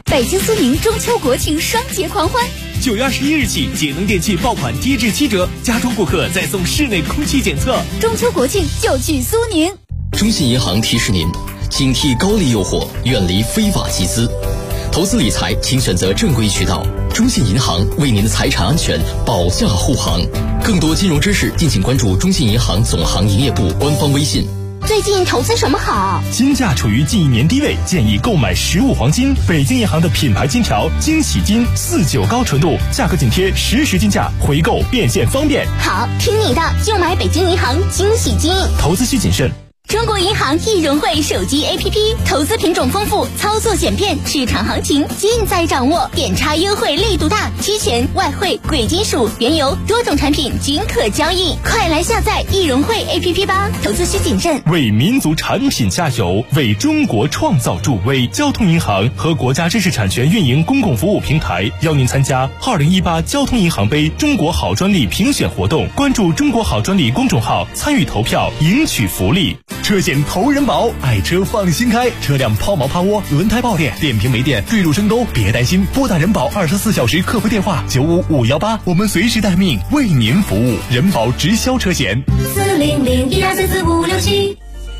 北京苏宁中秋国庆双节狂欢 ，9月21日起，节能电器爆款低至7折，家装顾客再送室内空气检测。 中秋国庆就去苏宁。 中信银行提示您，警惕高利诱惑，远离非法集资。投资理财，请选择正规渠道。中信银行为您的财产安全保驾护航。更多金融知识，敬请关注中信银行总行营业部官方微信。 最近投资什么好？ 金价处于近1年低位，建议购买实物黄金。北京银行的品牌金条惊喜金49高纯度，价格紧贴实时金价，回购变现方便。 好，听你的，就买北京银行惊喜金。 投资需谨慎。 中国银行易融汇手机 APP， 投资品种丰富，操作简便，市场行情尽在掌握，点差优惠力度大，期权、外汇、贵金属、原油多种产品均可交易，快来下载易融汇 APP 吧！投资需谨慎。 为民族产品加油，为中国创造助威。交通银行和国家知识产权运营公共服务平台邀您参加2018交通银行杯中国好专利评选活动，关注中国好专利公众号，参与投票，赢取福利。车险投人保，爱车放心开，车辆抛锚趴窝、轮胎爆裂、电瓶没电、坠入深沟，别担心，拨打人保24小时客服电话95518，我们随时待命，为您服务。人保直销车险 40012344567。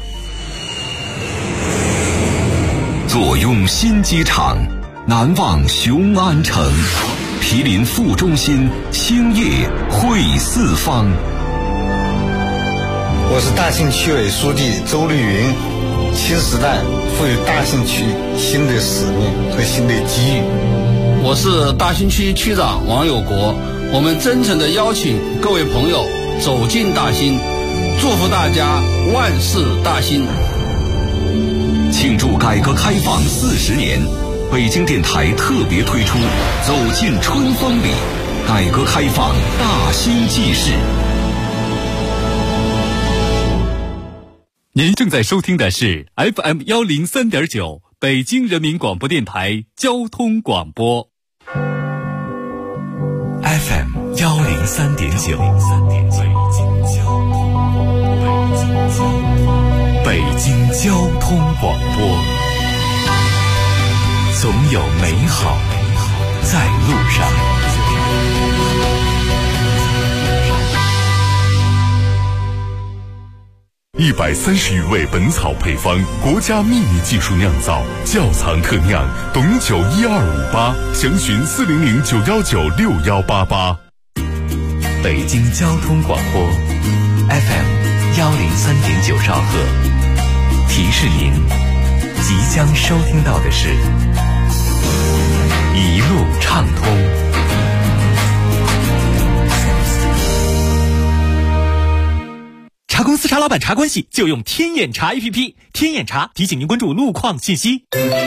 坐拥新机场，难忘雄安城，毗邻副中心，兴业汇四方。 我是大兴区委书记周绿云，新时代赋予大兴区新的使命和新的机遇。 我是大兴区区长王有国，我们真诚地邀请各位朋友走进大兴，祝福大家万事大兴。 庆祝改革开放40年，北京电台特别推出走进春风里，改革开放大兴纪事。 您正在收听的是 FM 103.9北京人民广播电台交通广播。 FM 103.9北京交通广播，总有美好在路上。130余味本草配方，国家秘密技术酿造，窖藏特酿，董酒12588，详询40091961188。北京交通广播 FM 103.9兆赫，提示您即将收听到的是一路畅通。 茶公司茶老板茶关系就用天眼查 APP， 天眼查提醒您关注路况信息。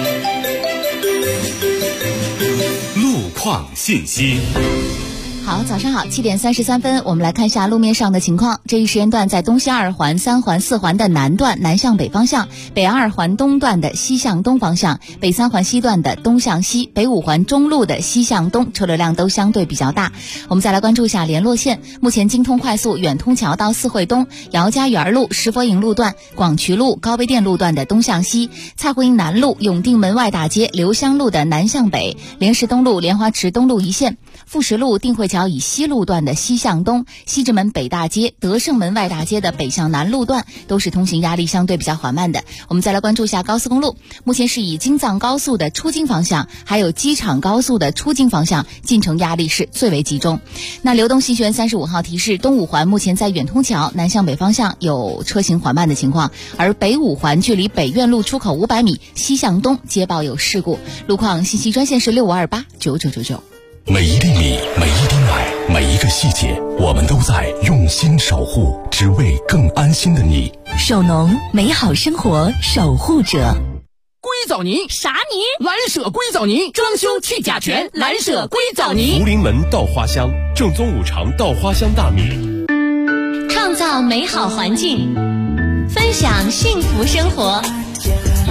路况信息。 好，早上好，7点33分，我们来看一下路面上的情况。这一时间段，在东西2环、3环、4环的南段南向北方向，北2环东段的西向东方向，北3环西段的东向西，北5环中路的西向东，车流量都相对比较大。我们再来关注一下联络线，目前京通快速远通桥到四惠东、姚家园路、石佛营路段、广渠路、高碑店路段的东向西，蔡胡营南路、永定门外大街、刘香路的南向北，莲石东路、莲花池东路一线，富石路、定慧桥以西路段的西向东，西直门北大街、德胜门外大街的北向南路段都是通行压力相对比较缓慢的。我们再来关注一下高速公路，目前是以京藏高速的出京方向还有机场高速的出京方向进城压力是最为集中。那流动西旋35号提示，东5环目前在远通桥南向北方向有车行缓慢的情况，而北5环距离北苑路出口500米西向东接报有事故。路况信息专线是65289999。 每一粒米，每一滴奶，每一个细节，我们都在用心守护，只为更安心的你。 首农，美好生活守护者。 硅藻泥啥泥？ 蓝舍硅藻泥，装修去甲醛，蓝舍硅藻泥。 福临门稻花香，正宗5常稻花香大米， 创造美好环境，分享幸福生活。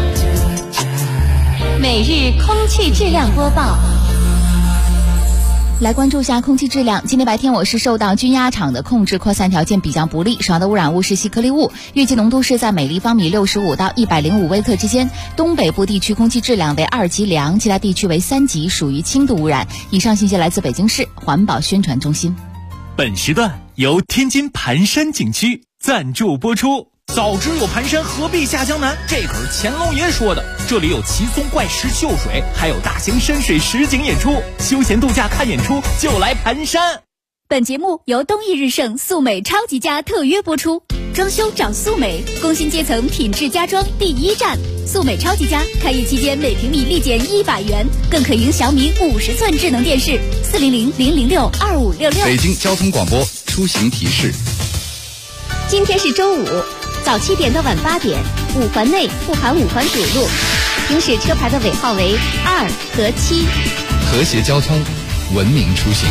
每日空气质量播报。 来关注一下空气质量。今天白天我市受到均压场的控制，扩散条件比较不利，主要的污染物是细颗粒物，预计浓度是在每立方米65到105微克之间。东北部地区空气质量为2级良，其他地区为3级，属于轻度污染。以上信息来自北京市环保宣传中心。 本时段由天津盘山景区赞助播出。早知有盘山，何必下江南？这可是乾隆爷说的。这里有奇松怪石秀水，还有大型山水实景演出，休闲度假看演出就来盘山。 本节目由东益日盛素美超级家特约播出。装修找素美，工薪阶层品质家装第一站。素美超级家开业期间每平米立减100元，更可赢小米50寸智能电视。400-006-2566。 北京交通广播出行提示。 今天是周五，早7点到晚8点，5环内不含5环主路，行驶车牌的尾号为2和7。 和谐交通，文明出行。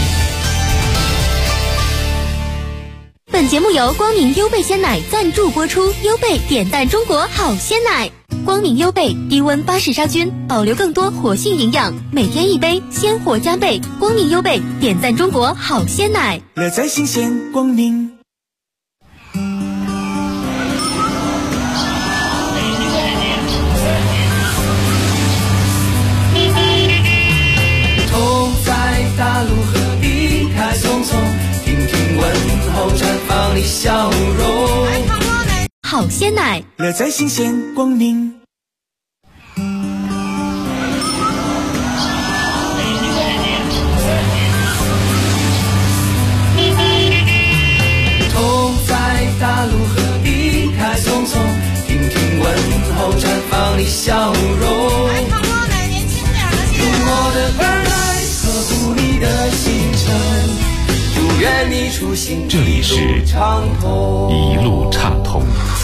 本节目由光明优贝鲜奶赞助播出。优贝点赞中国好鲜奶，光明优贝低温巴氏杀菌，保留更多活性营养，每天一杯，鲜活加倍。光明优贝点赞中国好鲜奶， 乐在新鲜光明。 头在大路何必开匆匆，听听问候绽放的笑容。 好鲜奶， 乐在新鲜光明。 头在大路何必开匆匆，听听问候绽放的笑容。用我的耳来呵护你的行程，祝愿你出行这里是畅通， 一路畅通。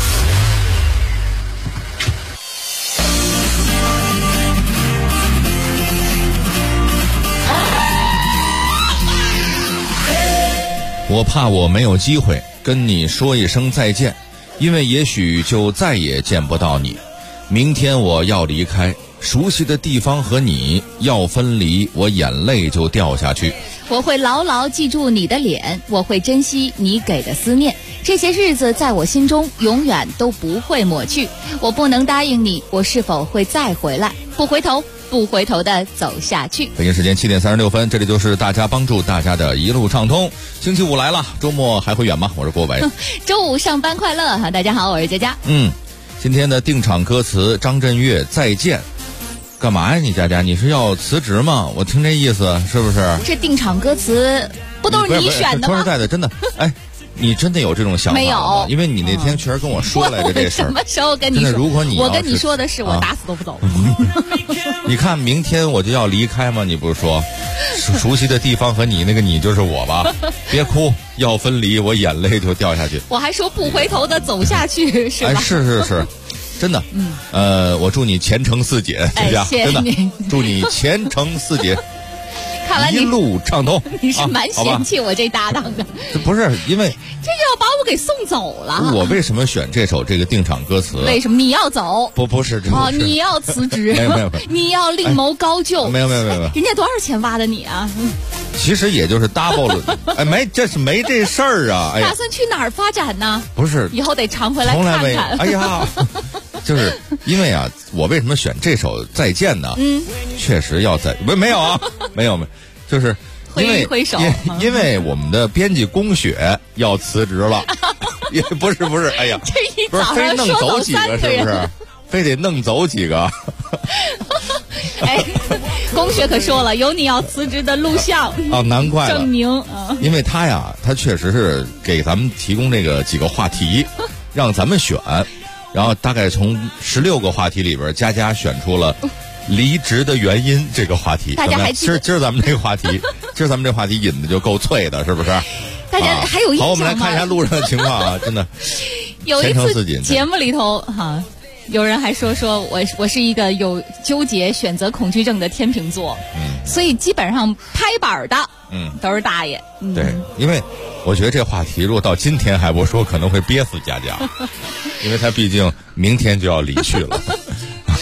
我怕我没有机会跟你说一声再见，因为也许就再也见不到你。明天我要离开，熟悉的地方和你要分离，我眼泪就掉下去。 我会牢牢记住你的脸，我会珍惜你给的思念，这些日子在我心中永远都不会抹去。我不能答应你，我是否会再回来，不回头不回头的走下去。 北京时间7点36分，这里就是大家帮助大家的一路畅通。星期五来了，周末还会远吗？我是郭伟。 周五上班快乐哈！大家好，我是佳佳。 今天的定场歌词张震岳再见。干嘛呀你佳佳？你是要辞职吗？我听这意思是不是？ 这定场歌词不都是你选的吗？ 说实在的，真的，哎，你真的有这种想法吗？ 没有， 因为你那天确实跟我说来着这事儿。 什么时候跟你说？ 如果你我跟你说的是我打死都不走。 你看明天我就要离开吗？你不是说熟悉的地方和你那个你就是我吧？别哭，要分离，我眼泪就掉下去。 我还说不回头的走下去是吧？ 哎，是。真的，我祝你前程似锦，佳佳，真的，祝你前程似锦。 看来一路畅通。 你是蛮嫌弃我这搭档的。 不是因为这就要把我给送走了。 我为什么选这首这个定场歌词？ 为什么你要走？ 不是你要辞职？ 没有， 你要另谋高就？ 没有。 人家多少钱挖的你啊？ 其实也就是 double 了，哎，没这事儿啊！哎呀， 打算去哪儿发展呢？ 不是， 以后得常回来看看。 哎呀，就是因为啊，我为什么选这首《再见》呢？确实要没有啊，没有，就是因为挥手， 因为我们的编辑龚雪要辞职了，也不是，哎呀， 这一早上说走几个是不是？非得弄走几个？ 哎，龚雪可说了，有你要辞职的录像啊，难怪了， 证明因为他呀，他确实是给咱们提供这个几个话题，让咱们选，然后大概从16个话题里边，佳佳选出了离职的原因这个话题。 大家还记得？ 今儿咱们这个话题，今儿咱们这话题引的就够脆的，是不是？ 大家还有印象吗？ 好，我们来看一下路上的情况啊，真的。 有一次节目里头哈。有人还说我是一个有纠结选择恐惧症的天秤座，所以基本上拍板的，都是大爷。 对，因为我觉得这话题如果到今天还不说，可能会憋死佳佳，因为他毕竟明天就要离去了。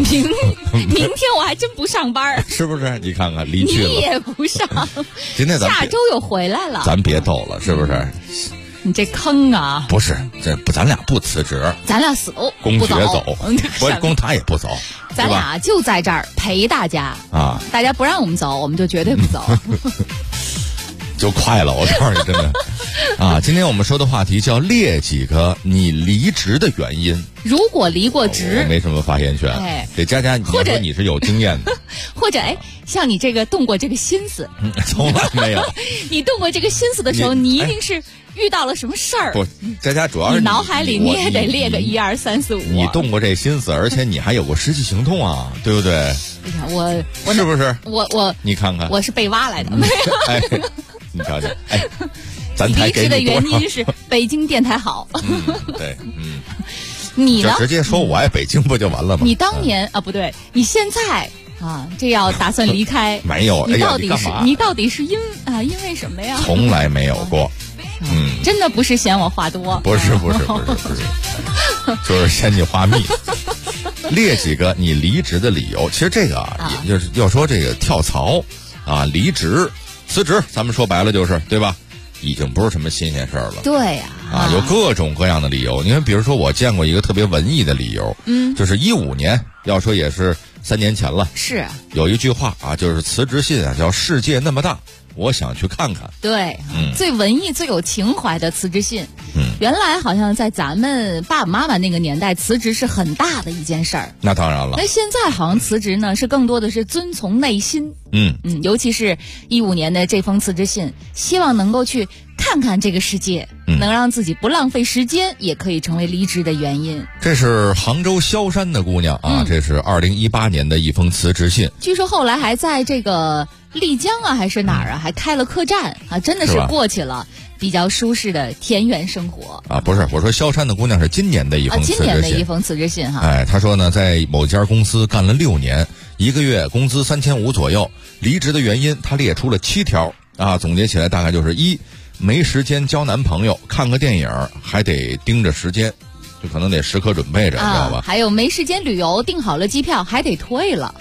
明天我还真不上班， 是不是？你看看离去了， 你也不上。 今天下周又回来了， 咱别逗了，是不是？ 你这坑啊！ 不是，这不，咱俩不辞职， 咱俩走， 公爵走，不，公他也不走， 咱俩就在这儿陪大家啊！ 大家不让我们走，我们就绝对不走。 就快了，我告诉你，真的啊！今天我们说的话题叫列几个你离职的原因。 如果离过职， 我没什么发言权。给佳佳，或者你是有经验的， 或者像你这个动过这个心思， 从来没有。 你动过这个心思的时候，你一定是遇到了什么事儿。 不，佳佳主要是你脑海里你也得列个1、2、3、4、5。 你动过这心思，而且你还有过实际行动啊，对不对？ 我是不是？ 我你看看， 我是被挖来的。 哎，你瞧瞧，哎，咱才给你离职的原因是北京电台好。 对， 你呢？ 就直接说我爱北京不就完了吗？ 你当年啊，不对，你现在啊，这要打算离开？ 没有， 你到底是因为什么呀？ 从来没有过。 真的不是嫌我话多， 不是，就是嫌你话密。列几个你离职的理由，其实这个也就是要说这个跳槽啊、离职、辞职，咱们说白了就是，对吧？已经不是什么新鲜事儿了。 对呀， 有各种各样的理由。你看，比如说我见过一个特别文艺的理由，就是15年，要说也是3年前了。 是有一句话啊，就是辞职信啊，叫世界那么大，我想去看看。 对，最文艺、最有情怀的辞职信。原来好像在咱们爸爸妈妈那个年代，辞职是很大的一件事儿。 那当然了。 那现在好像辞职呢，是更多的是遵从内心。尤其是15年的这封辞职信，希望能够去看看这个世界，能让自己不浪费时间，也可以成为离职的原因。 这是杭州萧山的姑娘啊，这是2018年的一封辞职信。 据说后来还在这个丽江啊，还是哪儿啊，还开了客栈啊，真的是过起了比较舒适的田园生活啊。不是，我说萧山的姑娘是今年的一封辞职信。 今年的一封辞职信哈。 哎，她说呢，在某家公司干了6年，1个月工资3500左右，离职的原因她列出了7条啊，总结起来大概就是1，没时间交男朋友，看个电影还得盯着时间，就可能得时刻准备着，知道吧？ 还有没时间旅游，订好了机票还得退了。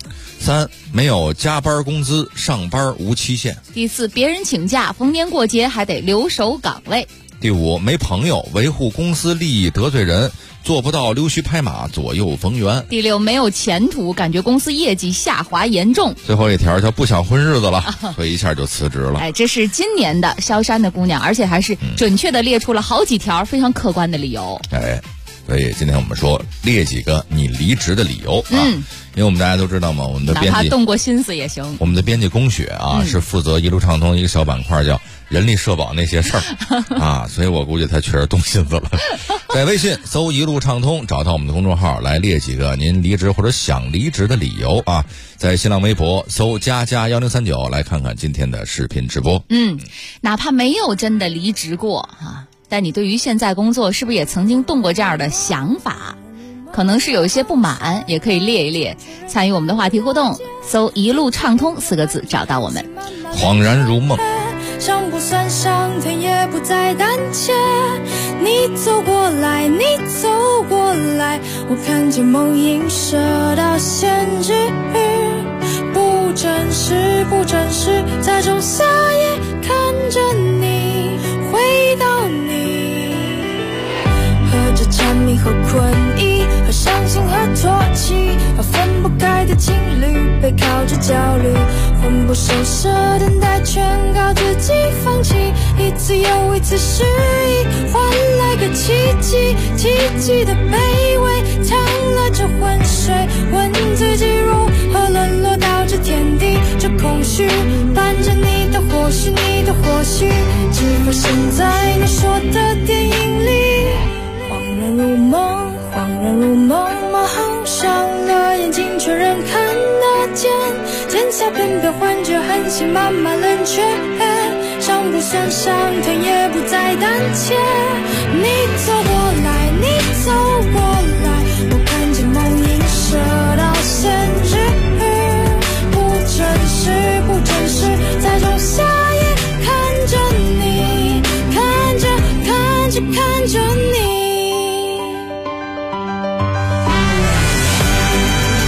3，没有加班工资，上班无期限。 第4，别人请假，逢年过节还得留守岗位。 第5，没朋友，维护公司利益得罪人，做不到溜须拍马，左右逢源。 第6，没有前途，感觉公司业绩下滑严重。 最后一条叫不想混日子了，所以一下就辞职了。 这是今年的萧山的姑娘，而且还是准确的列出了好几条非常客观的理由。 所以今天我们说列几个你离职的理由啊，因为我们大家都知道嘛，我们的编辑哪怕动过心思也行。 我们的编辑龚雪啊，是负责一路畅通一个小板块叫人力社保那些事儿啊，所以我估计他确实动心思了。在微信搜一路畅通，找到我们的公众号来列几个您离职或者想离职的理由啊。在新浪微博搜佳佳1039来看看今天的视频直播。 哪怕没有真的离职过啊，但你对于现在工作是不是也曾经动过这样的想法？可能是有一些不满，也可以列一列。参与我们的话题互动，搜一路畅通4个字找到我们。 恍然如梦， 伤不算伤，疼也不再胆怯。你走过来，你走过来，我看见梦映射到现实，不真实，不真实，在仲夏夜看着你，回到你，和着蝉鸣和困意，和伤心和唾弃，和分不开的情侣，背靠着焦虑，魂不守舍等待，劝告自己放弃，一次又一次失意，换来个奇迹，奇迹的卑微，淌了这浑水，问自己如何沦落到这天地，这空虚伴着你的或许，你的或许，只发生在你说的电影里。恍然如梦，恍然如梦，蒙上了眼睛，却仍看得见，天下片片幻觉，寒气慢慢冷却，伤不算伤，疼也不再胆怯。你走过来，你走过来，我看见梦映射到现实，不真实，不真实，在仲夏夜看着你，看着看着看着你。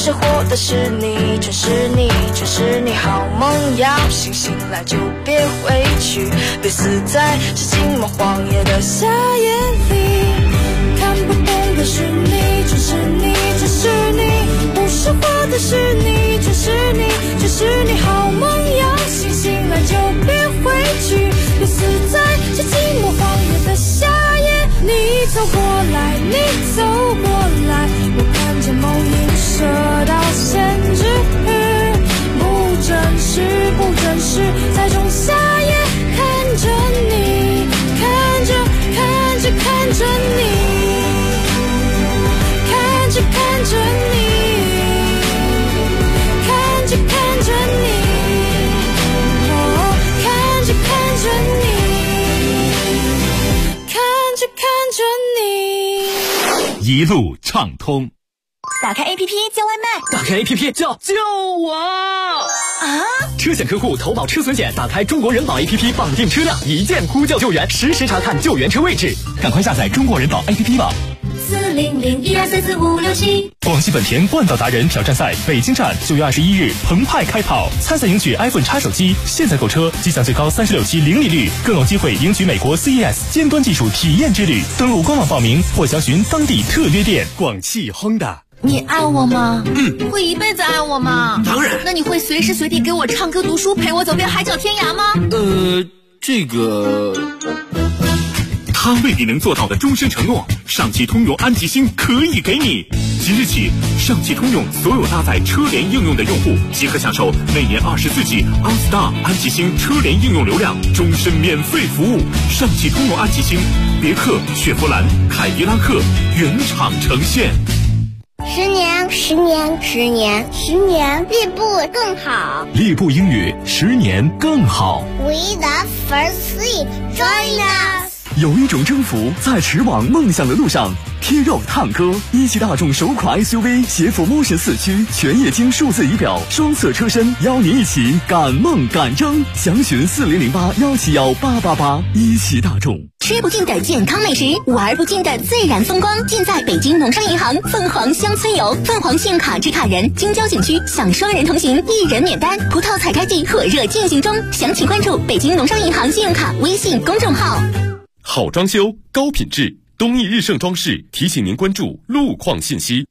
是活的是你，全是你，全是你好梦要醒，醒来就别回去，别死在这寂寞荒野的夏夜里。看不懂的是你，全是你，全是你，不是活的是你，全是你，全是你好梦要醒，醒来就别回去，别死在这寂寞荒野的夏夜。你走过来，你走过来，我看见梦映射到现实，不真实，不真实，在仲夏夜看着你，看着看着看着你，看着看着你，看着看着你，哦，看着看着你，看着看着你， 一路畅通。 打开 APP 叫外卖， 打开 APP 叫救我啊！ 车险客户投保车损险，打开中国人保 APP 绑定车辆，一键呼叫救援，实时查看救援车位置。赶快下载中国人保 APP 吧。 40012344567。 广西本田冠道达人挑战赛北京站9月21日澎湃开跑，参赛赢取 iPhone X 手机，现在购车即享最高36期零利率，更有机会赢取美国 CES 尖端技术体验之旅。登录官网报名或详询当地特约店。 广汽 Honda。 你爱我吗？会一辈子爱我吗？ 当然。 那你会随时随地给我唱歌读书，陪我走遍海角天涯吗？ 这个他为你能做到的终身承诺，上汽通用安吉星可以给你。即日起，上汽通用所有搭载车联应用的用户即可享受每年24G OnStar 安吉星车联应用流量，终身免费服务。上汽通用安吉星，别克、雪佛兰、凯迪拉克原厂呈现。 10年，10年，10年，10年，立步更好。 立步英语10年更好。 We the first three, join us。 有一种征服在驰往梦想的路上。贴肉探歌，一汽大众首款 SUV 携辅 Motion 4驱全液晶数字仪表，双色车身，邀您一起赶梦赶征。详询4008171888。一汽大众。 吃不尽的健康美食，玩不尽的自然风光，尽在北京农商银行凤凰乡村游。凤凰信用卡持卡人京郊景区享双人同行，1人免单。葡萄采摘季火热进行中，详情关注北京农商银行信用卡微信公众号。 好装修，高品质，东义日盛装饰提醒您关注路况信息。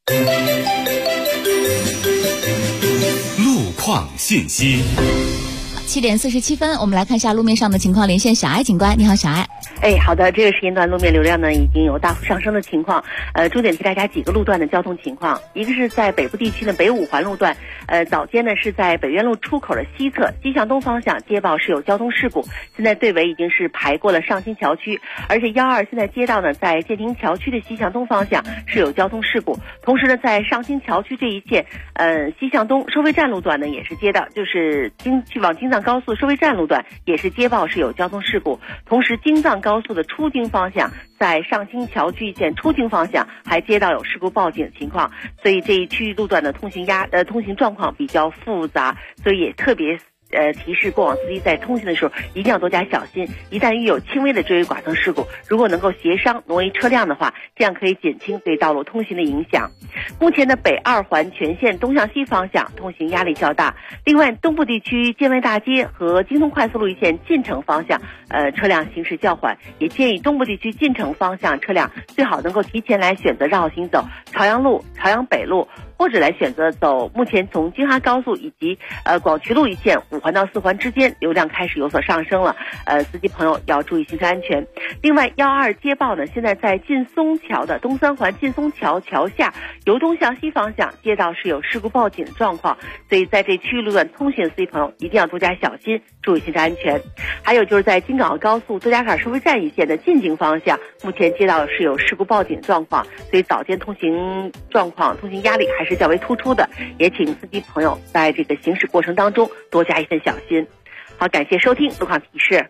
路况信息。 7点47分，我们来看一下路面上的情况，连线小艾警官。你好，小艾。 好的，这个时间段路面流量呢已经有大幅上升的情况，重点提大家几个路段的交通情况。一个是在北部地区的北5环路段，早间呢是在北苑路出口的西侧，西向东方向接报是有交通事故，现在队尾已经是排过了上新桥区，而且12现在接到呢在建亭桥区的西向东方向是有交通事故，同时呢在上新桥区这一线，西向东收费站路段呢也是接到，就是去往京藏高速收费站路段也是接报是有交通事故，同时京藏高速的出京方向在上新桥区一线出京方向还接到有事故报警的情况，所以这一区域路段的通行状况比较复杂，所以也特别提示过往司机在通行的时候一定要多加小心，一旦遇有轻微的追尾剐蹭事故，如果能够协商挪移车辆的话，这样可以减轻对道路通行的影响。目前的北2环全线东向西方向通行压力较大，另外东部地区建外大街和京通快速路一线进城方向车辆行驶较缓，也建议东部地区进城方向车辆最好能够提前来选择绕行走朝阳路、朝阳北路，或者来选择走目前从京哈高速以及广渠路一线5环到4环之间流量开始有所上升了，司机朋友要注意行车安全。另外12接报呢，现在在劲松桥的东3环劲松桥桥下由东向西方向接到是有事故报警的状况，所以在这区域路段通行的司机朋友一定要多加小心，注意行车安全。还有就是在京港澳高速周家坎收费站一线的进京方向，目前接到是有事故报警状况，所以早间通行状况、通行压力还是较为突出的，也请司机朋友在这个行驶过程当中多加一份小心。好，感谢收听路况提示。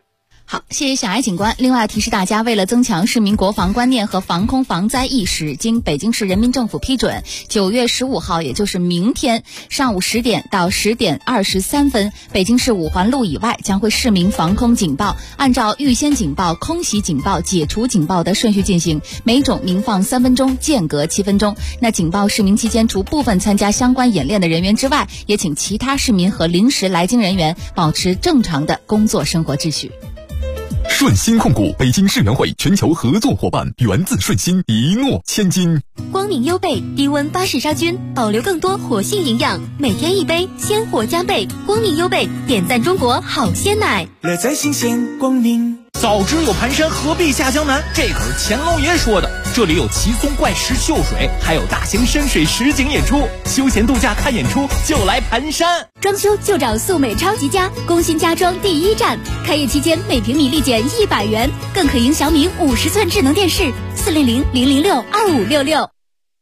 好，谢谢小艾警官。另外提示大家，为了增强市民国防观念和防空防灾意识，经北京市人民政府批准，9月15号，也就是明天上午10点到10点23分，北京市五环路以外将会市民防空警报，按照预先警报、空袭警报、解除警报的顺序进行，每种鸣放3分钟，间隔7分钟。那警报市鸣期间，除部分参加相关演练的人员之外，也请其他市民和临时来京人员保持正常的工作生活秩序。 顺鑫控股，北京世园会全球合作伙伴，源自顺鑫，一诺千金。 光明优贝低温巴氏杀菌，保留更多活性营养，每天一杯，鲜活加倍。光明优贝点赞中国好鲜奶， 乐在新鲜光明。 早知有盘山，何必下江南？这可是乾隆爷说的。这里有奇松怪石秀水，还有大型深水实景演出，休闲度假看演出就来盘山。 装修就找素美超级家，工薪家装第一站。开业期间每平米立减100元，更可赢小米50寸智能电视，400-006-2566。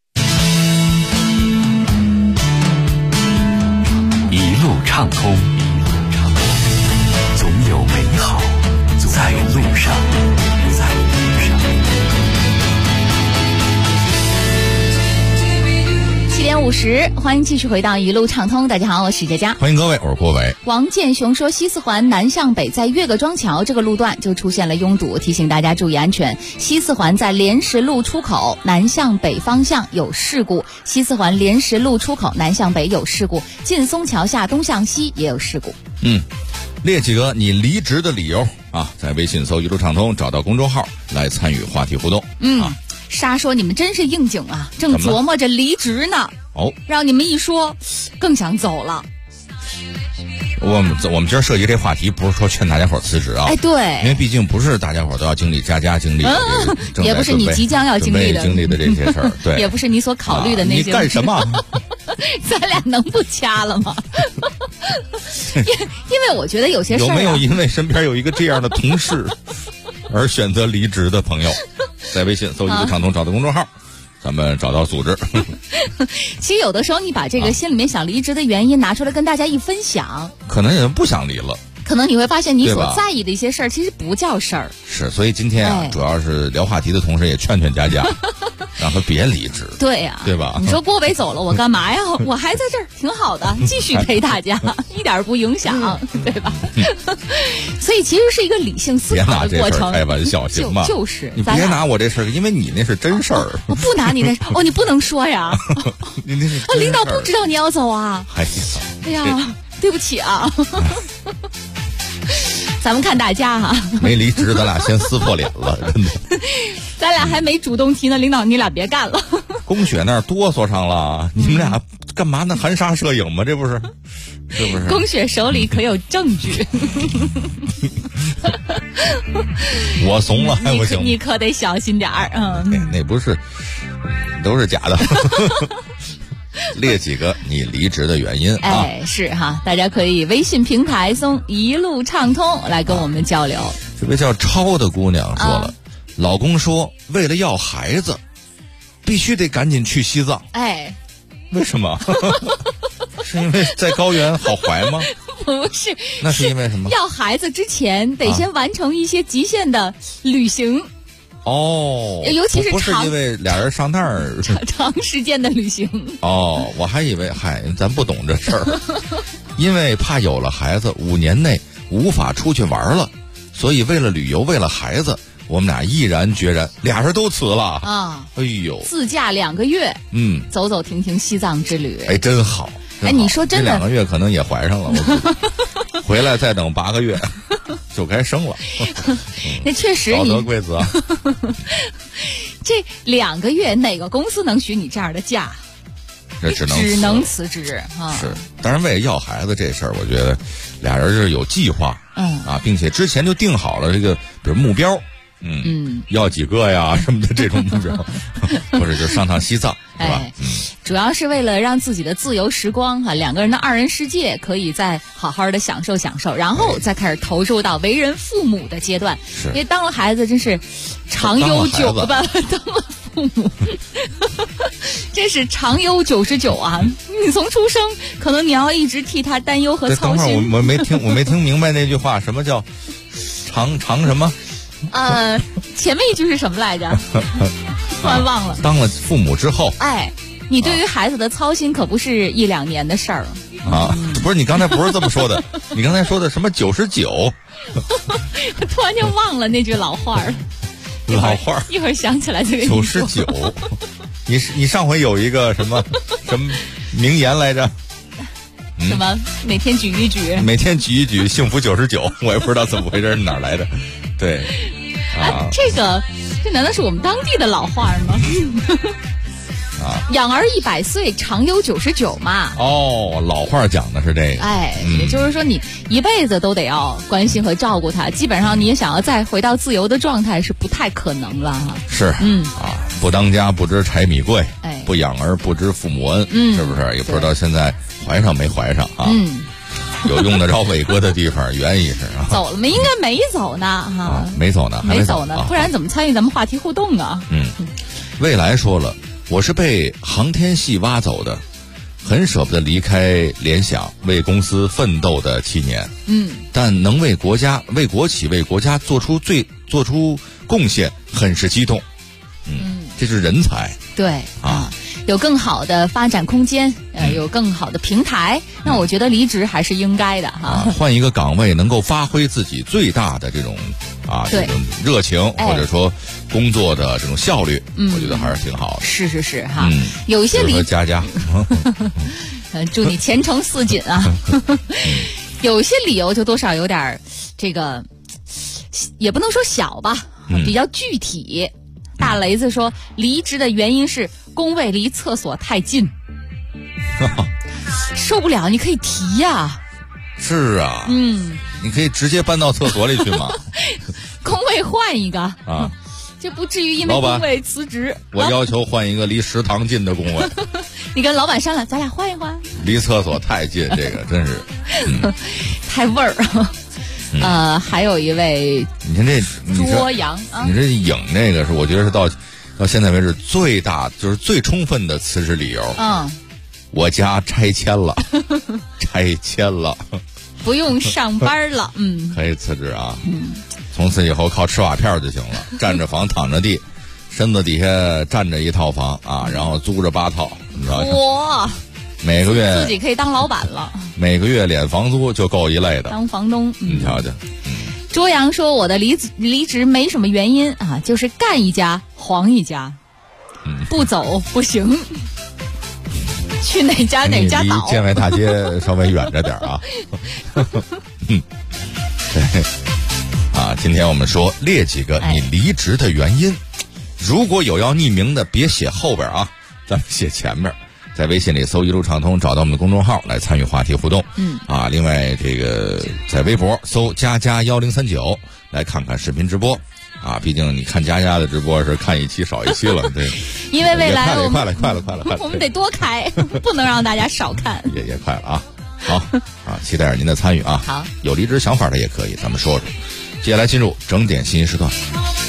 一路畅通，总有美好在路上。 7点50，欢迎继续回到一路畅通。大家好，我是佳佳， 欢迎各位，我是郭伟。 王建雄说，西四环南向北在岳各庄桥这个路段就出现了拥堵，提醒大家注意安全。西四环在莲石路出口南向北方向有事故，西四环莲石路出口南向北有事故，劲松桥下东向西也有事故。 列几个你离职的理由啊，在微信搜一路畅通，找到公众号来参与话题互动。 沙说你们真是应景啊，正琢磨着离职呢。让你们一说，更想走了。 我们今儿设计这话题不是说劝大家伙辞职啊， 对， 因为毕竟不是大家伙都要经历佳经历的， 也不是你即将要经历的这些事儿，对， 也不是你所考虑的那些。 你干什么？ 咱俩能不掐了吗？因为我觉得有些事儿， 有没有因为身边有一个这样的同事而选择离职的朋友，在微信搜一路畅通，找到公众号。咱们找到组织。 其实有的时候你把这个心里面想离职的原因拿出来跟大家一分享， 可能人不想离了， 可能你会发现你所在意的一些事儿其实不叫事儿。 是，所以今天啊，主要是聊话题的同时也劝佳让他别离职。 对呀， 对吧？ 你说郭伟走了我干嘛呀？我还在这儿挺好的，继续陪大家，一点不影响，对吧？所以其实是一一个理性思考的过程。 开玩笑行吗？ 就是你别拿我这事儿，因为你那是真事儿。 我不拿你那哦，你不能说呀。 你那是领导不知道你要走啊。哎呀，对不起啊。咱们看大家哈， 没离职，咱俩先撕破脸了，真的。 咱俩还没主动提呢，领导你俩别干了。 龚雪那儿哆嗦上了，你们俩干嘛呢？含沙射影吗？这不是，是不是？ 龚雪手里可有证据。 我怂了还不行？ 你可得小心点儿， 那不是，都是假的。列几个你离职的原因啊？ 是哈，大家可以微信平台搜一路畅通来跟我们交流。 这位叫超的姑娘说了，老公说为了要孩子，必须得赶紧去西藏。为什么？是因为在高原好怀吗？ 不是， 那是因为什么？ 要孩子之前得先完成一些极限的旅行。尤其是不是因为俩人上那儿长时间的旅行。 我还以为咱不懂这事儿，因为怕有了孩子5年内无法出去玩了，所以为了旅游，为了孩子，我们俩毅然决然，俩人都辞了啊！ 哎呦， 自驾2个月，走走停停西藏之旅， 真好。 你说真的， 这2个月可能也怀上了，我回来再等8个月就该生了。 那确实道德贵子啊。 这2个月哪个公司能许你这样的假？ 这只能辞职啊！ 是，当然为了要孩子这事儿，我觉得俩人是有计划，并且之前就定好了这个，比如目标。要几个呀什么的这种目标，或者就上趟西藏，是吧？ 主要是为了让自己的自由时光2个人的2人世界可以再好好的享受享受，然后再开始投入到为人父母的阶段。因为当了孩子真是长悠久吧，当了父母真是长悠99啊！你从出生可能你要一直替他担忧和操心。 等会儿我没听明白那句话，什么叫长什么？ 前面一句是什么来着？突然忘了。 当了父母之后， 哎，你对于孩子的操心可不是1-2年的事儿啊！不是，你刚才不是这么说的，你刚才说的什么99？ 我突然就忘了那句老话儿。 老话儿， 一会儿想起来这个 99。你上回有一个什么名言来着？ 什么每天举一举， 每天举一举，幸福99。我也不知道怎么回事，哪儿来的？对， 这难道是我们当地的老话吗？养儿100岁，常有99嘛。 哦，老话讲的是这个。 也就是说你一辈子都得要关心和照顾他，基本上你也想要再回到自由的状态是不太可能了哈。 是，不当家不知柴米贵，不养儿不知父母恩，是不是？也不知道现在怀上没怀上啊。有用得着伟哥的地方，袁医生走了没？应该没走呢哈。 没走呢， 没走呢，不然怎么参与咱们话题互动啊？ 未来说了，我是被航天系挖走的，很舍不得离开联想，为公司奋斗的7年。但能为国家、为国企、为国家做出贡献，很是激动。这是人才。 对有更好的发展空间，有更好的平台，那我觉得离职还是应该的哈。 换一个岗位，能够发挥自己最大的这种这种热情，或者说工作的这种效率，我觉得还是挺好的。 是哈，有一些理由， 佳祝你前程似锦啊。有些理由就多少有点这个，也不能说小吧，比较具体。大雷子说，离职的原因是工位离厕所太近，受不了，你可以提呀。 是啊，你可以直接搬到厕所里去嘛。 工位换一个啊，就不至于因为工位辞职。 我要求换一个离食堂近的工位。 你跟老板商量，咱俩换一换。 离厕所太近，这个真是， 太味儿。还有一位， 你看这卓阳， 你这影那个是，我觉得是到现在为止最大就是最充分的辞职理由。我家拆迁了， 不用上班了， 可以辞职啊。从此以后靠吃瓦片就行了，站着房躺着地，身子底下站着一套房啊，然后租着8套，你知道吗？ 哇！ 每个月自己可以当老板了， 每个月敛房租就够一类的， 当房东。 你瞧瞧。 卓阳说，我的离职没什么原因啊，就是干一家黄一家，不走不行，去哪家倒。 离建外大街稍微远着点啊。对今天我们说列几个你离职的原因，如果有要匿名的，别写后边啊，咱们写前面。在微信里搜一路畅通，找到我们的公众号来参与话题互动。另外这个在微博搜++1039来看看视频直播啊，毕竟你看佳佳的直播是看一期少一期了，对。 因为未来快了， 我们得多开，不能让大家少看。 也快了啊，好期待着您的参与啊。 好， 有离职想法的也可以，咱们说说。接下来进入整点信息时段。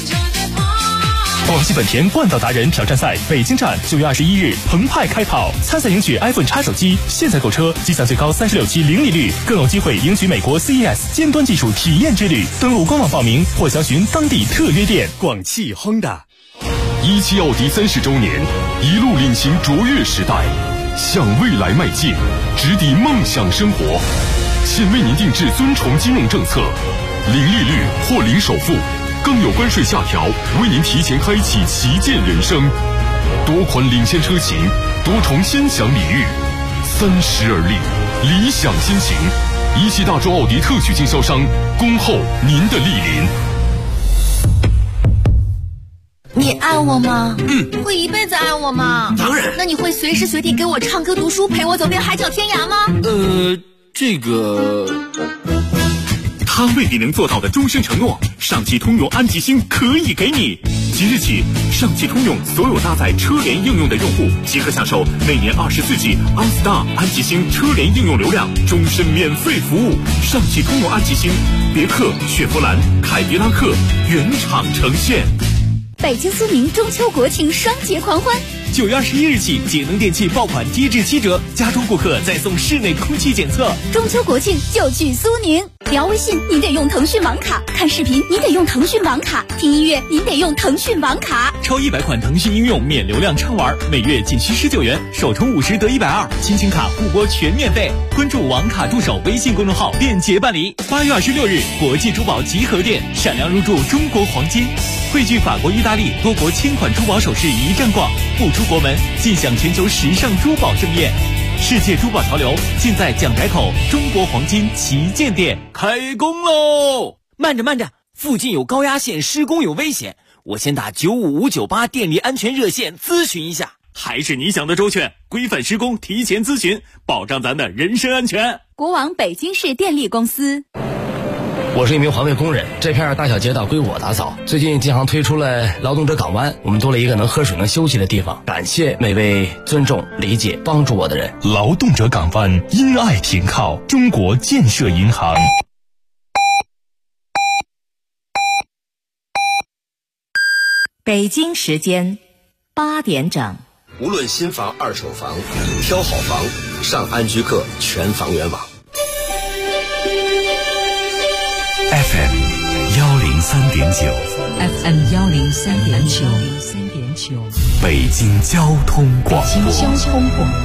广汽本田冠道达人挑战赛北京站9月21日澎湃开跑，参赛赢取 iPhone X 手机，现在购车即享最高36期零利率，更有机会赢取美国 CES 尖端技术体验之旅。登录官网报名或详询当地特约店。 广汽 Honda。17奥迪30周年，一路领行卓越时代，向未来迈进，直抵梦想生活。现为您定制尊崇金融政策，零利率或零首付。更有关税下调，为您提前开启旗舰人生。多款领先车型，多重先享礼遇，30而立，理想先行。17大洲奥迪特许经销商，恭候您的莅临。 你爱我吗？会一辈子爱我吗？ 当然。 那你会随时随地给我唱歌读书，陪我走遍海角天涯吗？ 这个。 他未必能做到的终身承诺，上汽通用安吉星可以给你。即日起，上汽通用所有搭载车联应用的用户即可享受每年24G OnStar 安吉星车联应用流量，终身免费服务。上汽通用安吉星，别克、雪佛兰、凯迪拉克原厂呈现。 北京苏宁中秋国庆双节狂欢 ，9月21日起，节能电器爆款低至7折，家中顾客再送室内空气检测。 中秋国庆就去苏宁。 聊微信您得用腾讯网卡，看视频您得用腾讯网卡，听音乐您得用腾讯网卡。 超100款腾讯应用免流量畅玩，每月仅需19元，首充50得120，亲情卡互拨全免费。关注网卡助手微信公众号，便捷办理。8月26日，国际珠宝集合店闪亮入驻中国黄金，汇聚法国、意大利多国千款珠宝首饰一站逛，不出国门尽享全球时尚珠宝盛宴。世界珠宝潮流尽在蒋宅口中国黄金旗舰店。 开工喽！慢着，附近有高压线施工有危险，我先打95598电力安全热线咨询一下。 还是你想的周全，规范施工提前咨询，保障咱的人身安全。 国网北京市电力公司。 我是一名环卫工人，这片大小街道归我打扫。最近建行推出了劳动者港湾，我们多了一个能喝水能休息的地方。感谢每位尊重、理解、帮助我的人。 劳动者港湾，因爱停靠，中国建设银行。 北京时间8点整。 无论新房、二手房，挑好房，上安居客全房源网。 FM 103.9 FM 103.9， 北京交通广播。 北京交通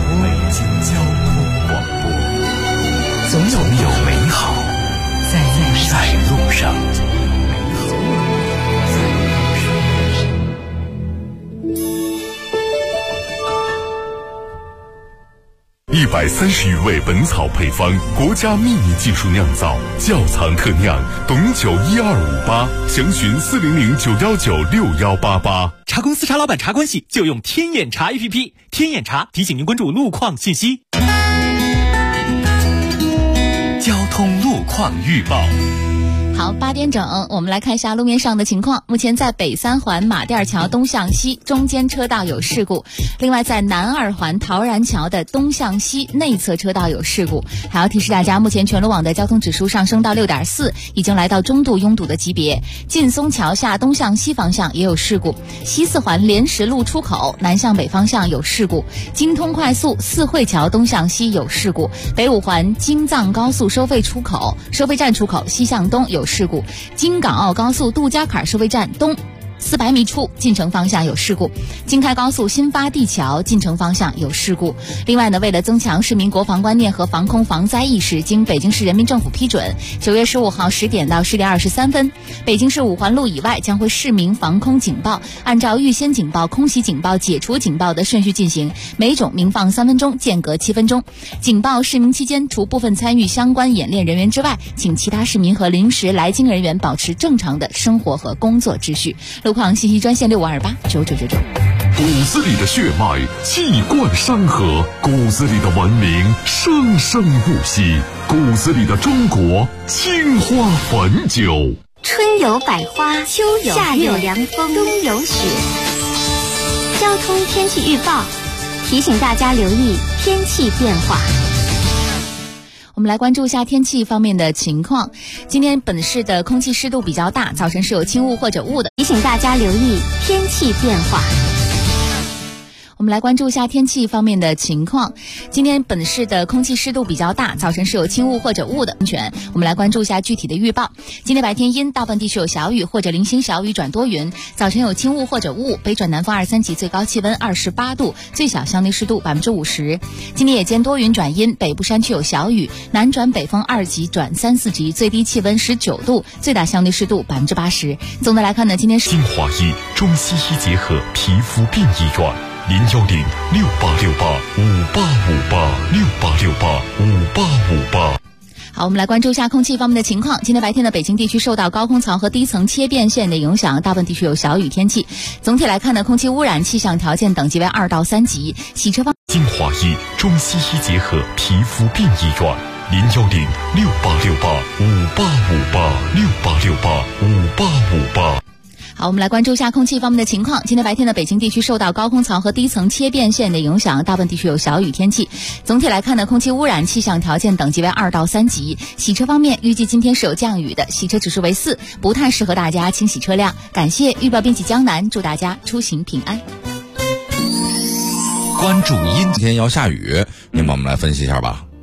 广播， 总有美好在路上。130余味本草配方，国家秘密技术酿造，窖藏特酿，董酒12588，详询400-919-6188。 茶公司茶老板茶关系就用天眼茶 APP， 天眼茶提醒您关注路况信息。 交通路况预报。 好，8点整，我们来看一下路面上的情况。目前在北3环马甸桥东向西中间车道有事故，另外在南2环陶然桥的东向西内侧车道有事故。还要提示大家，目前全路网的交通指数上升到6.4，已经来到中度拥堵的级别。劲松桥下东向西方向也有事故，西4环莲石路出口南向北方向有事故，京通快速四惠桥东向西有事故，北5环京藏高速收费站出口西向东有事故，京港澳高速杜家坎收费站东400米处进城方向有事故，京开高速新发地桥进城方向有事故。另外呢，为了增强市民国防观念和防空防灾意识，经北京市人民政府批准，9月15号10点到10点23分，北京市5环路以外将会市民防空警报按照预先警报、空袭警报、解除警报的顺序进行，每种鸣放3分钟，间隔7分钟。警报市民期间，除部分参与相关演练人员之外，请其他市民和临时来京人员保持正常的生活和工作秩序。路况信息专线65289999。 骨子里的血脉气贯山河，骨子里的文明生生不息，骨子里的中国青花汾酒。 春有百花，秋有夏有凉风，冬有雪。交通天气预报提醒大家留意天气变化。 我们来关注一下天气方面的情况。今天本市的空气湿度比较大，早晨是有轻雾或者雾的， 提醒大家留意天气变化。 我们来关注一下天气方面的情况。今天本市的空气湿度比较大，早晨是有轻雾或者雾的安全。我们来关注一下具体的预报。今天白天阴，大部分地区有小雨或者零星小雨转多云，早晨有轻雾或者雾，北转南风2、3级，最高气温28度，最小相对湿度50%。今天夜间多云转阴，北部山区有小雨，南转北风2级转3、4级，最低气温19度，最大相对湿度80%。总的来看呢，今天是精华液中西医结合皮肤病医院。010-6868-5858，6868-5858。 好，我们来关注一下空气方面的情况。今天白天的北京地区受到高空槽和低层切变线的影响，大部分地区有小雨天气。总体来看呢，空气污染气象条件等级为2到3级。洗车方精华液中西医结合皮肤病医院，010-6868-5858，6868-5858。 好，我们来关注一下空气方面的情况。今天白天的北京地区受到高空槽和低层切变线的影响，大部分地区有小雨天气。总体来看呢，空气污染气象条件等级为2到3级。洗车方面，预计今天是有降雨的，洗车指数为4，不太适合大家清洗车辆。感谢预报编辑江南，祝大家出行平安。 关注今天要下雨，你帮我们来分析一下吧。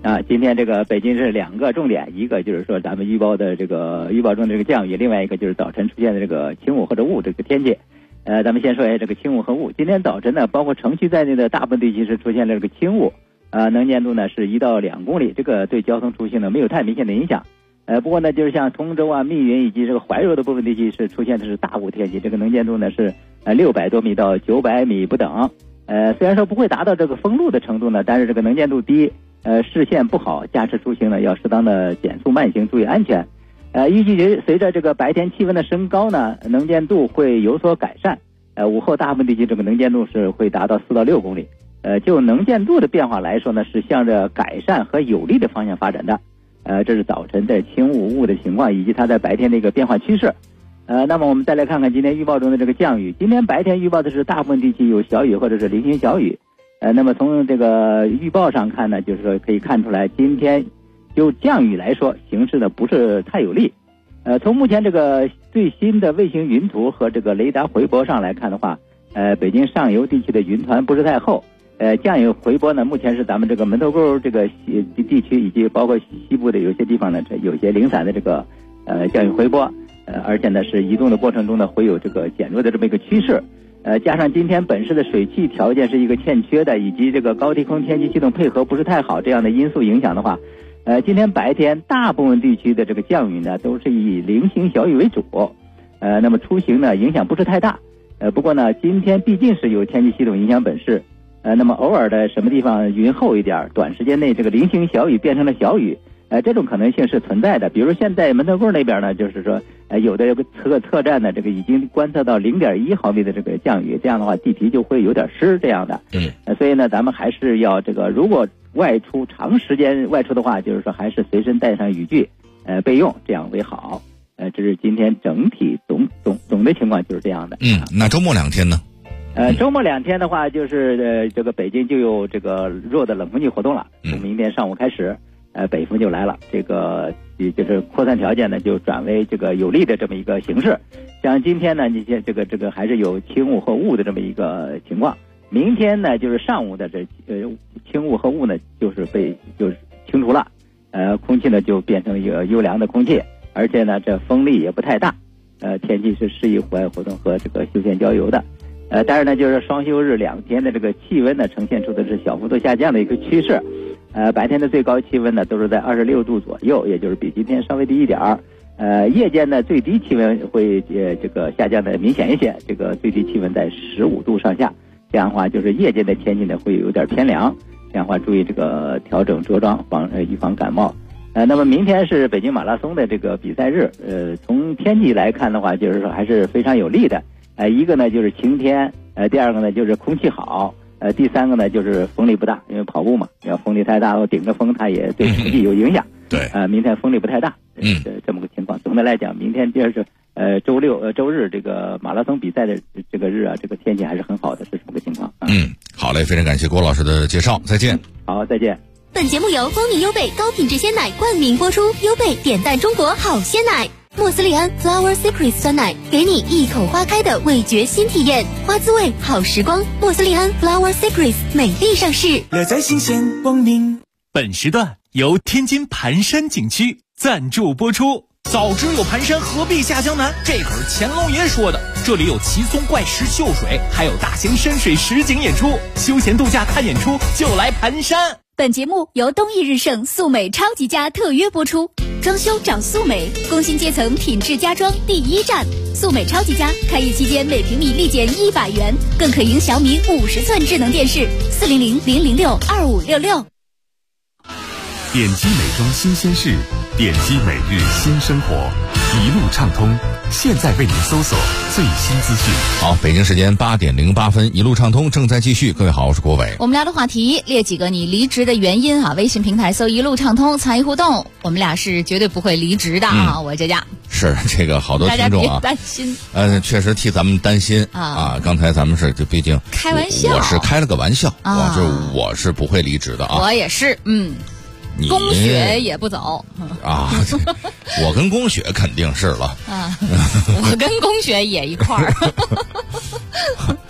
今天这个北京是2个重点，一个就是说咱们预报中的这个降雨，另外一个就是早晨出现的这个轻雾或者雾这个天气。咱们先说一下这个轻雾和雾。今天早晨呢，包括城区在内的大部分地区是出现了这个轻雾，能见度呢是1到2公里，这个对交通出行呢没有太明显的影响。不过呢，就是像通州啊、密云以及这个怀柔的部分地区是出现的是大雾天气，这个能见度呢是600多米到900米不等。虽然说不会达到这个封路的程度呢，但是这个能见度低，视线不好，驾驶出行呢要适当的减速慢行，注意安全。预计随着这个白天气温的升高呢，能见度会有所改善。午后大部分地区这个能见度是会达到4到6公里。就能见度的变化来说呢，是向着改善和有利的方向发展的。这是早晨的轻雾的情况以及它在白天的一个变化趋势。那么我们再来看看今天预报中的这个降雨。今天白天预报的是大部分地区有小雨或者是零星小雨。那么从这个预报上看呢，就是说可以看出来今天就降雨来说形势呢不是太有利。从目前这个最新的卫星云图和这个雷达回波上来看的话，北京上游地区的云团不是太厚。降雨回波呢，目前是咱们这个门头沟这个地区以及包括西部的有些地方呢，有些零散的这个降雨回波，而且呢是移动的过程中呢会有这个减弱的这么一个趋势。加上今天本市的水汽条件是一个欠缺的，以及这个高低空天气系统配合不是太好这样的因素影响的话，今天白天大部分地区的这个降雨呢都是以零星小雨为主，那么出行呢影响不是太大。不过呢今天毕竟是有天气系统影响本市，那么偶尔的什么地方云厚一点，短时间内这个零星小雨变成了小雨，这种可能性是存在的。比如现在门头沟那边呢，就是说有的测站呢，这个已经观测到0.1毫米的这个降雨，这样的话地皮就会有点湿这样的。所以呢咱们还是要这个如果长时间外出的话，就是说还是随身带上雨具备用，这样为好。这是今天整体总的情况就是这样的。 那周末2天呢？ 周末2天的话，就是这个北京就有这个弱的冷空气活动了。从明天上午开始，北风就来了，这个就是扩散条件呢就转为这个有利的这么一个形势。像今天呢，你这个还是有轻雾和雾的这么一个情况。明天呢，就是上午的这轻雾和雾呢，就是清除了，空气呢就变成一个优良的空气，而且呢这风力也不太大，天气是适宜户外活动和这个休闲郊游的。但是呢，就是双休日2天的这个气温呢，呈现出的是小幅度下降的一个趋势。白天的最高气温呢，都是在26度左右，也就是比今天稍微低一点儿。夜间呢，最低气温会这个下降的明显一些，这个最低气温在15度上下。这样的话，就是夜间的天气呢会有点偏凉。这样的话，注意这个调整着装，预防感冒。那么明天是北京马拉松的这个比赛日，从天气来看的话，就是说还是非常有利的。一个呢就是晴天，第二个呢就是空气好，第三个呢就是风力不大，因为跑步嘛，要风力太大了，顶着风它也对成绩有影响。 对， 明天风力不太大，这么个情况。总的来讲，明天就是周日这个马拉松比赛的这个日啊，这个天气还是很好的，是这么个情况。 好嘞，非常感谢郭老师的介绍，再见。 好，再见。 本节目由光明优贝高品质鲜奶冠名播出，优贝点赞中国好鲜奶。莫斯利安 Flower Secrets 酸奶，给你一口花开的味觉新体验，花滋味好时光。莫斯利安 Flower Secrets 美丽上市， 乐在新鲜光明。 本时段由天津盘山景区赞助播出。早知有盘山，何必下江南？这可是乾隆爷说的。这里有奇松怪石秀水，还有大型山水实景演出，休闲度假看演出就来盘山。 本节目由东易日盛素美超级家特约播出。装修找素美，工薪阶层品质家装第一站。素美超级家开业期间每平米立减100元，更可赢小米50寸智能电视。400-006-2566。 点击美妆新鲜事，点击每日新生活，一路畅通。现在为您搜索最新资讯。 好，北京时间8点08分，一路畅通正在继续。各位好，我是郭伟。 我们聊的话题，列几个你离职的原因啊。微信平台搜一路畅通参与互动，我们俩是绝对不会离职的啊。我佳佳是这个好多听众啊， 大家别担心。 确实替咱们担心啊。刚才咱们是就毕竟开玩笑， 我是开了个玩笑啊，我是不会离职的啊。 我也是，宫雪也不走啊，我跟宫雪肯定是了啊，我跟宫雪也一块儿。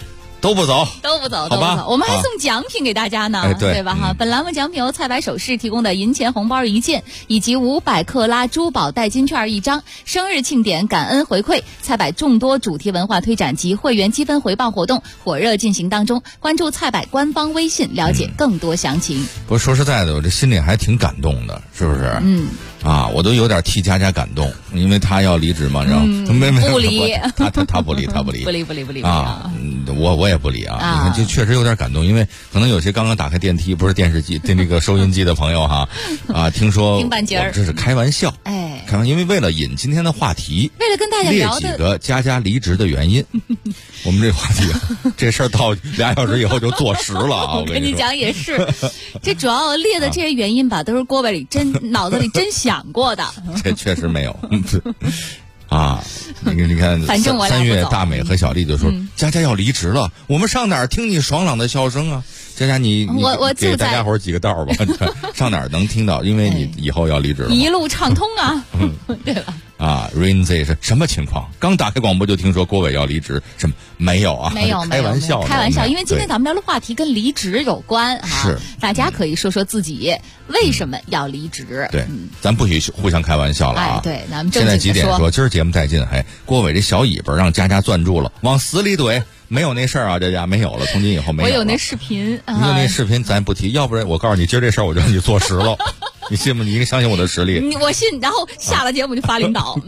都不走， 都不走， 好吧？ 我们还送奖品给大家呢，对吧？哈，本栏目奖品由菜百首饰提供的银钱红包1件，以及500克拉珠宝代金券1张。生日庆典感恩回馈，菜百众多主题文化推展及会员积分回报活动火热进行当中，关注菜百官方微信了解更多详情。 不过说实在的，我这心里还挺感动的，是不是？我都有点替佳佳感动，因为她要离职嘛，然后不离， 他不离啊！ 我也不离啊！你看，就确实有点感动，因为可能有些刚刚打开电梯，不是电视机那个收音机的朋友哈，听说我这是开玩笑，因为为了引今天的话题， 为了跟大家聊列几个佳佳离职的原因，我们这话题这事儿到2小时以后就坐实了啊！ 我跟你讲也是，这主要列的这些原因吧，都是郭伟里脑子里真想过的。 这确实没有你看， 反正我 3月大美和小丽就说佳佳要离职了，我们上哪儿听你爽朗的笑声啊？佳佳，你给大家伙几个道吧，上哪儿能听到？因为你以后要离职了， 一路畅通啊，对吧 ？Rain Z 是什么情况？刚打开广播就听说郭伟要离职，什么没有啊？ 没有， 开玩笑， 因为今天咱们聊的话题跟离职有关是大家可以说说自己为什么要离职。 对，咱不许互相开玩笑了啊！ 对，咱们现在几点说？今儿节目带劲，郭伟这小尾巴让佳佳攥住了，往死里怼。没有那事儿啊，这家没有了，从今以后没有了。 我有那视频， 你有那视频咱不提，要不然我告诉你，今儿这事儿我就让你坐实了，你信吗？你应该相信我的实力。 我信，然后下了节目就发领导，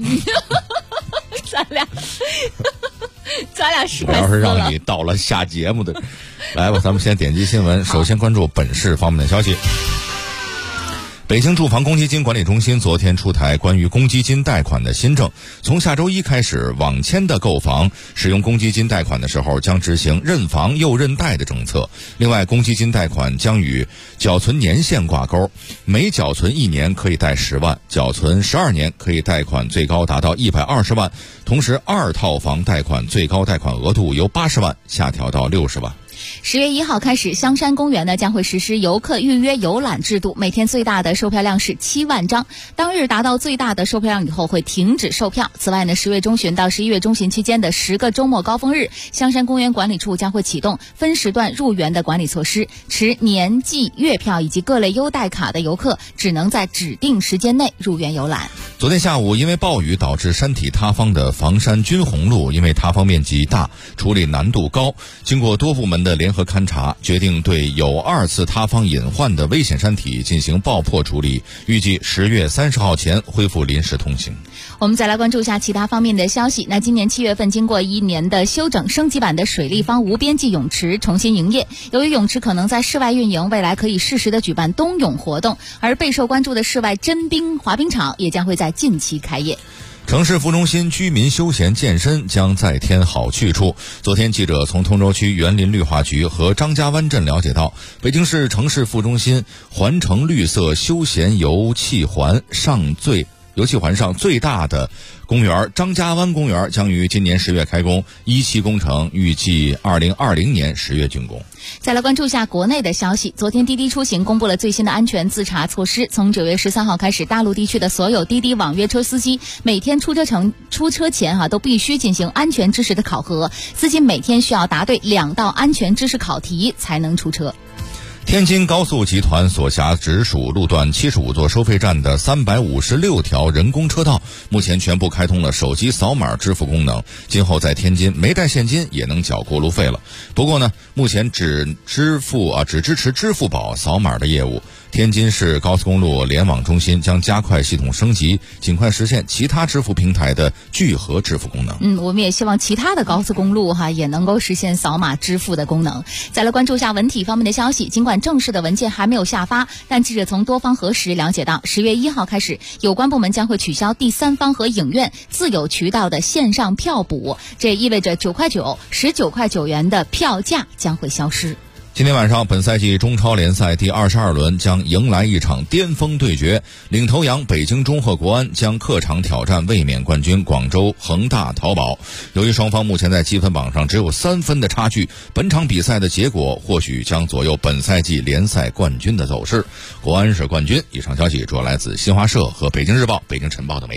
咱俩是。 我要是让你到了下节目的，来吧，咱们先点击新闻，首先关注本市方面的消息。北京住房公积金管理中心昨天出台关于公积金贷款的新政，从下周1开始，网签的购房使用公积金贷款的时候将执行认房又认贷的政策。另外，公积金贷款将与缴存年限挂钩，每缴存1年可以贷10万，缴存12年可以贷款最高达到120万。同时，2套房贷款最高贷款额度由80万下调到60万。 10月1号开始，香山公园呢将会实施游客预约游览制度，每天最大的售票量是7万张，当日达到最大的售票量以后会停止售票。此外呢，10月中旬到11月中旬期间的10个周末高峰日，香山公园管理处将会启动分时段入园的管理措施，持年季月票以及各类优待卡的游客只能在指定时间内入园游览。 昨天下午，因为暴雨导致山体塌方的房山军红路，因为塌方面积大，处理难度高，经过多部门的联合勘查，决定对有2次塌方隐患的危险山体进行爆破处理，预计10月30号前恢复临时通行。 我们再来关注一下其他方面的消息。那今年7月份，经过1年的修整升级版的水立方无边际泳池重新营业。由于泳池可能在室外运营，未来可以适时的举办冬泳活动，而备受关注的室外真冰滑冰场也将会在近期开业。 城市服中心居民休闲健身将再添好去处。昨天记者从通州区园林绿化局和张家湾镇了解到，北京市城市服中心环城绿色休闲游气环上最大的公园张家湾公园将于今年10月开工，1期工程预计2020年10月竣工。 再来关注一下国内的消息。昨天滴滴出行公布了最新的安全自查措施，从9月13号开始，大陆地区的所有滴滴网约车司机每天出车前都必须进行安全知识的考核，司机每天需要答对2道安全知识考题才能出车。 天津高速集团所辖直属路段75座收费站的356条人工车道，目前全部开通了手机扫码支付功能，今后在天津没带现金也能缴过路费了。不过呢，目前只支持支付宝扫码的业务。天津市高速公路联网中心将加快系统升级，尽快实现其他支付平台的聚合支付功能。 我们也希望其他的高速公路也能够实现扫码支付的功能。再来关注一下文体方面的消息。尽管正式的文件还没有下发，但记者从多方核实了解到，10月1号开始，有关部门将会取消第三方和影院自有渠道的线上票补，这也意味着9块9、19块9元的票价将会消失。 今天晚上，本赛季中超联赛第22轮将迎来一场巅峰对决，领头羊北京中赫国安将客场挑战卫冕冠军广州恒大淘宝。由于双方目前在积分榜上只有3分的差距，本场比赛的结果或许将左右本赛季联赛冠军的走势。国安是冠军。以上消息主要来自新华社和北京日报、北京晨报的媒体。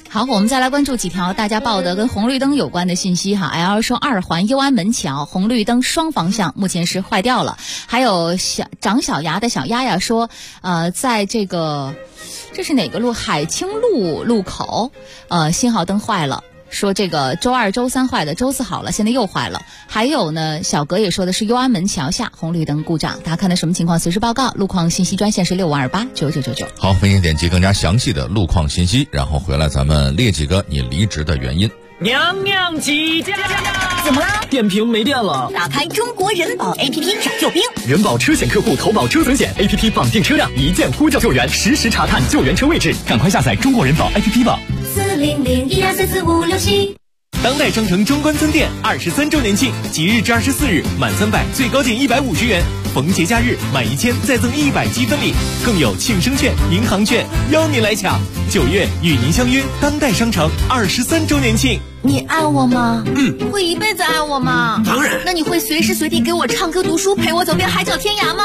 好，我们再来关注几条大家报的跟红绿灯有关的信息哈。L 说二环右安门桥红绿灯双方向目前是坏掉了。还有长小牙的小丫丫说，在这是哪个路？海清路路口，信号灯坏了。说这个周二周三坏的，周四好了，现在又坏了。还有呢，小格也说的是右安门桥下红绿灯故障，大家看的什么情况随时报告。路况信息专线是65289999。 好，欢迎点击更加详细的路况信息，然后回来咱们列几个你离职的原因。 娘娘起驾！ 怎么啦？ 电瓶没电了。 打开中国人保 APP 找救兵。 人保车险客户投保车损险 APP 绑定车辆，一键呼叫救援，实时查看救援车位置。赶快下载中国人保 APP 吧。 40012344567。 当代商城中关村店23周年庆，即日至24日，满300最高减150元，逢节假日满1000再赠100积分礼，更有庆生券、银行券，邀您来抢。9月与您相约当代商城23周年庆。 你爱我吗？会一辈子爱我吗？ 当然。 那你会随时随地给我唱歌读书，陪我走遍海角天涯吗？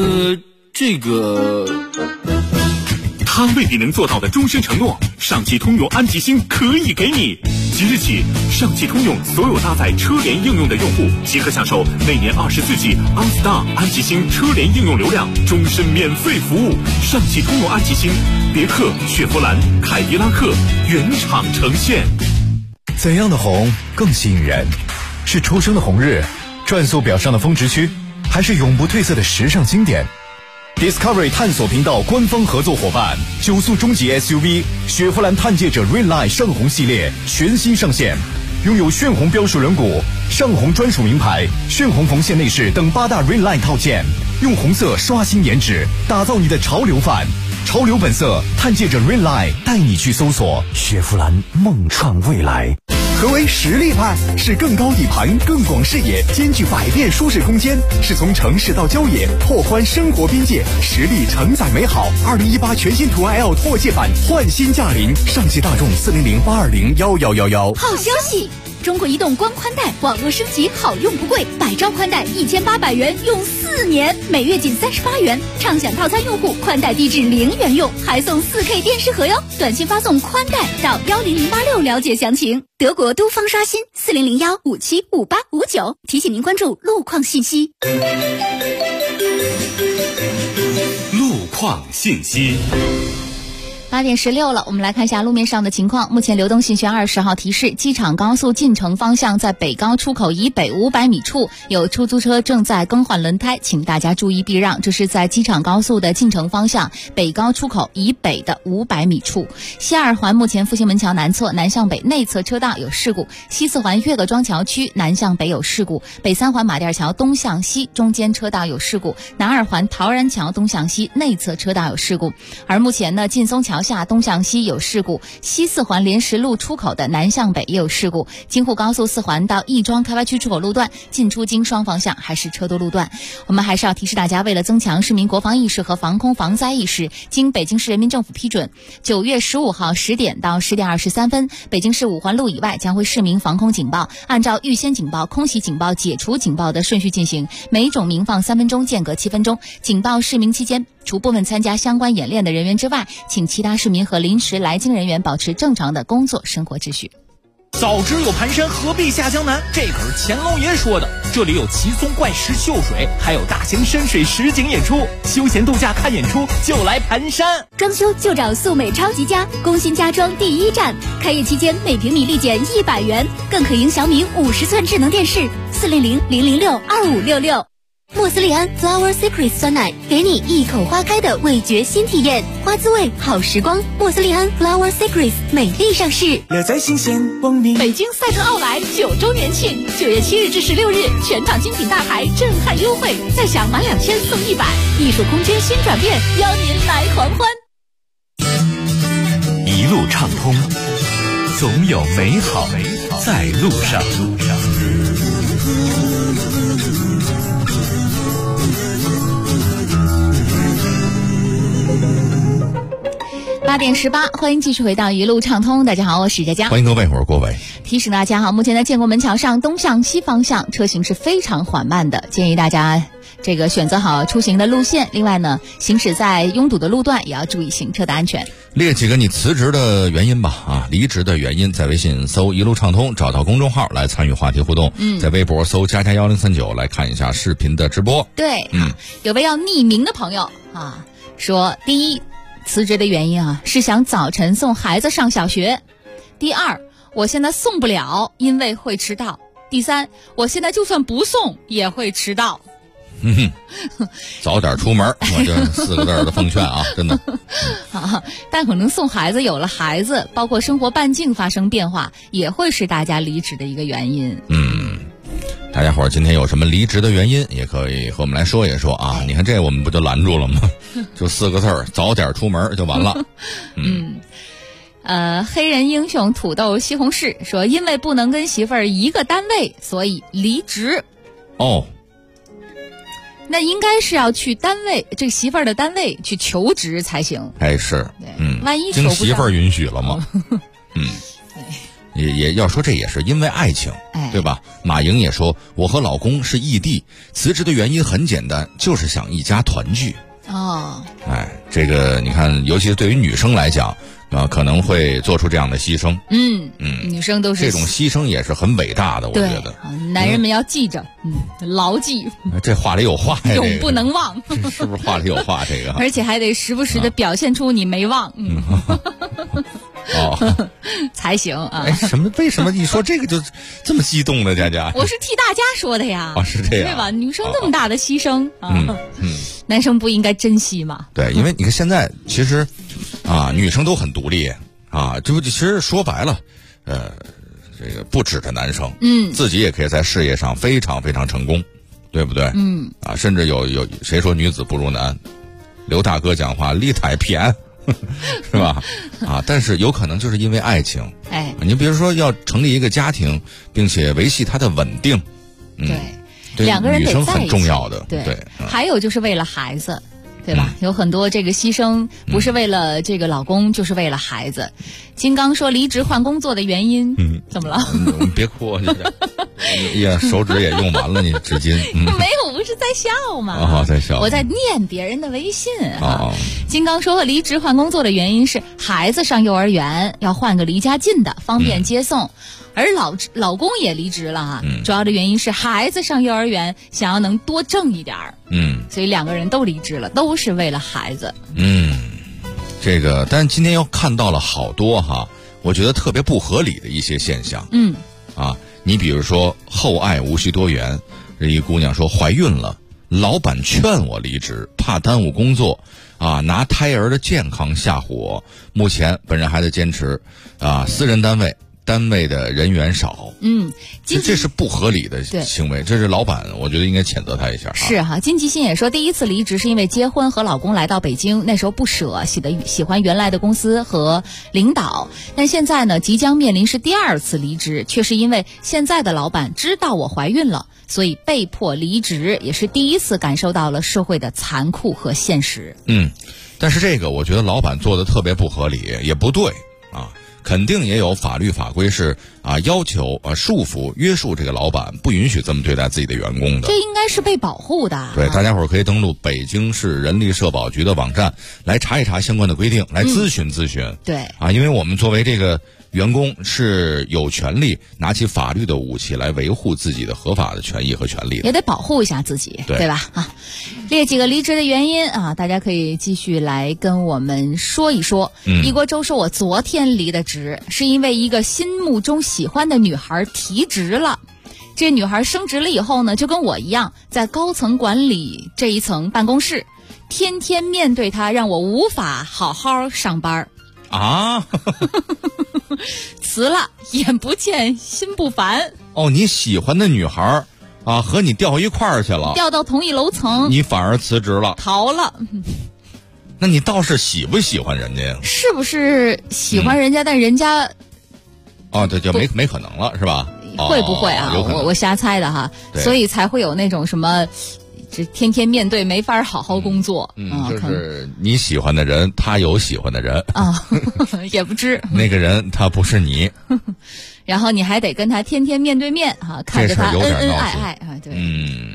他未必能做到的终身承诺，上汽通用安吉星可以给你。即日起，上汽通用所有搭载车联应用的用户即可享受每年24G OnStar 安吉星车联应用流量，终身免费服务。上汽通用安吉星，别克、雪佛兰、凯迪拉克原厂呈现。 怎样的红更吸引人？是初升的红日，转速表上的峰值区，还是永不褪色的时尚经典？Discovery 探索频道官方合作伙伴，9速中级 SUV 雪佛兰探界者 Redline 上红系列全新上线，拥有炫红标识轮毂、上红专属名牌、炫红缝线内饰等8大 Redline 套件，用红色刷新颜值，打造你的潮流范。潮流本色，探界者 Redline 带你去搜索雪佛兰，梦创未来。 何为实力派？是更高底盘、更广视野，兼具百变舒适空间，是从城市到郊野，拓宽生活边界，实力承载美好。2018全新途安 L 拓界版焕新驾临，上汽大众400-820-1111。 好消息！中国移动光宽带网络升级好用不贵，100兆宽带1800元用4年，每月仅38元。畅享套餐用户宽带低至0元用，还送4K 电视盒哟。短信发送宽带到10086了解详情。德国都方刷新4001575859，提醒您关注路况信息。 路况信息。 8点16了，我们来看一下路面上的情况。目前流动信息20号提示，机场高速进城方向在北高出口以北500米处有出租车正在更换轮胎，请大家注意避让。这是在机场高速的进城方向北高出口以北的500米处。西2环目前复兴门桥南侧南向北内侧车道有事故，西4环岳各庄桥区南向北有事故，北3环马甸桥东向西中间车道有事故，南2环陶然桥东向西内侧车道有事故。而目前呢，劲松桥下东向西有事故，西4环莲石路出口的南向北也有事故，京沪高速4环到亦庄开发区出口路段进出京双方向还是车多路段。我们还是要提示大家，为了增强市民国防意识和防空防灾意识，经北京市人民政府批准，9月15号10点到10点23分，北京市5环路以外将会市民防空警报按照预先警报、空袭警报、解除警报的顺序进行，每种鸣放3分钟，间隔7分钟。警报市鸣期间，除部分参加相关演练的人员之外，请其他市民和临时来京人员保持正常的工作生活秩序。 早知有盘山，何必下江南？这可是乾隆爷说的。这里有奇松怪石秀水，还有大型深水实景演出，休闲度假看演出就来盘山。 装修就找素美超级家，工薪家装第一站。开业期间每平米立减100元，更可赢小米50寸智能电视。400-006-2566。 莫斯利安 Flower Secrets 酸奶，给你一口花开的味觉新体验，花滋味好时光。莫斯利安 Flower Secrets 美丽上市， 乐在新鲜光明。 北京赛车奥莱9周年庆，9月7日至16日，全场精品大牌震撼优惠，再享满2000送100，艺术空间新转变，邀您来狂欢。 一路畅通，总有美好在路上。 8点18，欢迎继续回到一路畅通。大家好，我是佳佳， 欢迎各位，我是郭伟。 提醒大家哈，目前在建国门桥上东向西方向车行是非常缓慢的，建议大家这个选择好出行的路线。另外呢，行驶在拥堵的路段也要注意行车的安全。 列几个你辞职的原因吧，离职的原因，在微信搜一路畅通，找到公众号来参与话题互动。在微博搜加1039来看一下视频的直播。 对，有位要匿名的朋友说，第一，辞职的原因是想早晨送孩子上小学；第二，我现在送不了，因为会迟到；第三，我现在就算不送也会迟到。 早点出门，我这4个字的奉劝真的。 但可能送孩子有了孩子，包括生活半径发生变化，也会是大家离职的一个原因。 大家伙儿今天有什么离职的原因，也可以和我们来说一说啊。你看这我们不就拦住了吗？就4个字，早点出门就完了。 黑人英雄土豆西红柿说，因为不能跟媳妇儿一个单位，所以离职。那应该是要去单位，这个媳妇儿的单位去求职才行。 是， 万一经媳妇儿允许了吗？也要说这也是因为爱情，对吧？马莹也说，我和老公是异地，辞职的原因很简单，就是想一家团聚。这个你看，尤其是对于女生来讲可能会做出这样的牺牲。 女生都是这种牺牲也是很伟大的，我觉得。 男人们要记着，牢记。 这话里有话呀， 永不能忘。 是不是话里有话？这个， 而且还得时不时的表现出你没忘。才行啊！ 为什么一说这个就这么激动呢？佳佳， 我是替大家说的呀。 是这样， 对吧？女生这么大的牺牲男生不应该珍惜吗？ 对，因为你看现在其实女生都很独立这不其实说白了，这个不止着男生，自己也可以在事业上非常非常成功，对不对？甚至有谁说女子不如男？刘大哥讲话力太偏。是吧？但是有可能就是因为爱情，你比如说要成立一个家庭，并且维系它的稳定， 对，两个人得在一起， 女生很重要的，对。 还有就是为了孩子，对吧？有很多这个牺牲不是为了这个老公，就是为了孩子。金刚说离职换工作的原因，怎么了？ 别哭，手指也用完了，你纸巾。 没有，不是在笑吗？ 在笑。 我在念别人的微信金刚说离职换工作的原因是孩子上幼儿园，要换个离家近的，方便接送。而老公也离职了主要的原因是孩子上幼儿园，想要能多挣一点儿。所以2个人都离职了，都是为了孩子。 这个，但今天又看到了好多我觉得特别不合理的一些现象。你比如说厚爱无需多言，这一姑娘说怀孕了，老板劝我离职，怕耽误工作拿胎儿的健康吓唬我。目前本人还在坚持私人单位的人员少，这是不合理的行为，这是老板，我觉得应该谴责他一下。 是金吉信也说，第一次离职是因为结婚和老公来到北京，那时候不舍，喜欢原来的公司和领导，但现在呢，即将面临是第2次离职，却是因为现在的老板知道我怀孕了，所以被迫离职，也是第一次感受到了社会的残酷和现实。 但是这个我觉得老板做的特别不合理，也不对肯定也有法律法规是要求束缚约束这个老板，不允许这么对待自己的员工的。 这应该是被保护的。 对，大家伙儿可以登录北京市人力社保局的网站来查一查相关的规定，来咨询咨询。 对因为我们作为这个员工是有权利拿起法律的武器来维护自己的合法的权益和权利的， 也得保护一下自己，对吧？列几个离职的原因大家可以继续来跟我们说一说。一锅粥说，我昨天离的职是因为一个心目中喜欢的女孩提职了。这女孩升职了以后呢，就跟我一样，在高层管理这一层办公室，天天面对她，让我无法好好上班。辞了，眼不见心不烦。 你喜欢的女孩和你调一块儿去了， 调到同一楼层， 你反而辞职了， 逃了。 那你倒是喜不喜欢人家呀？ 是不是喜欢人家？但人家对，就没可能了，是吧？ 会不会我瞎猜的所以才会有那种什么这天天面对没法好好工作。 就是你喜欢的人他有喜欢的人也不知那个人他不是你然后你还得跟他天天面对面看着他恩恩爱爱对。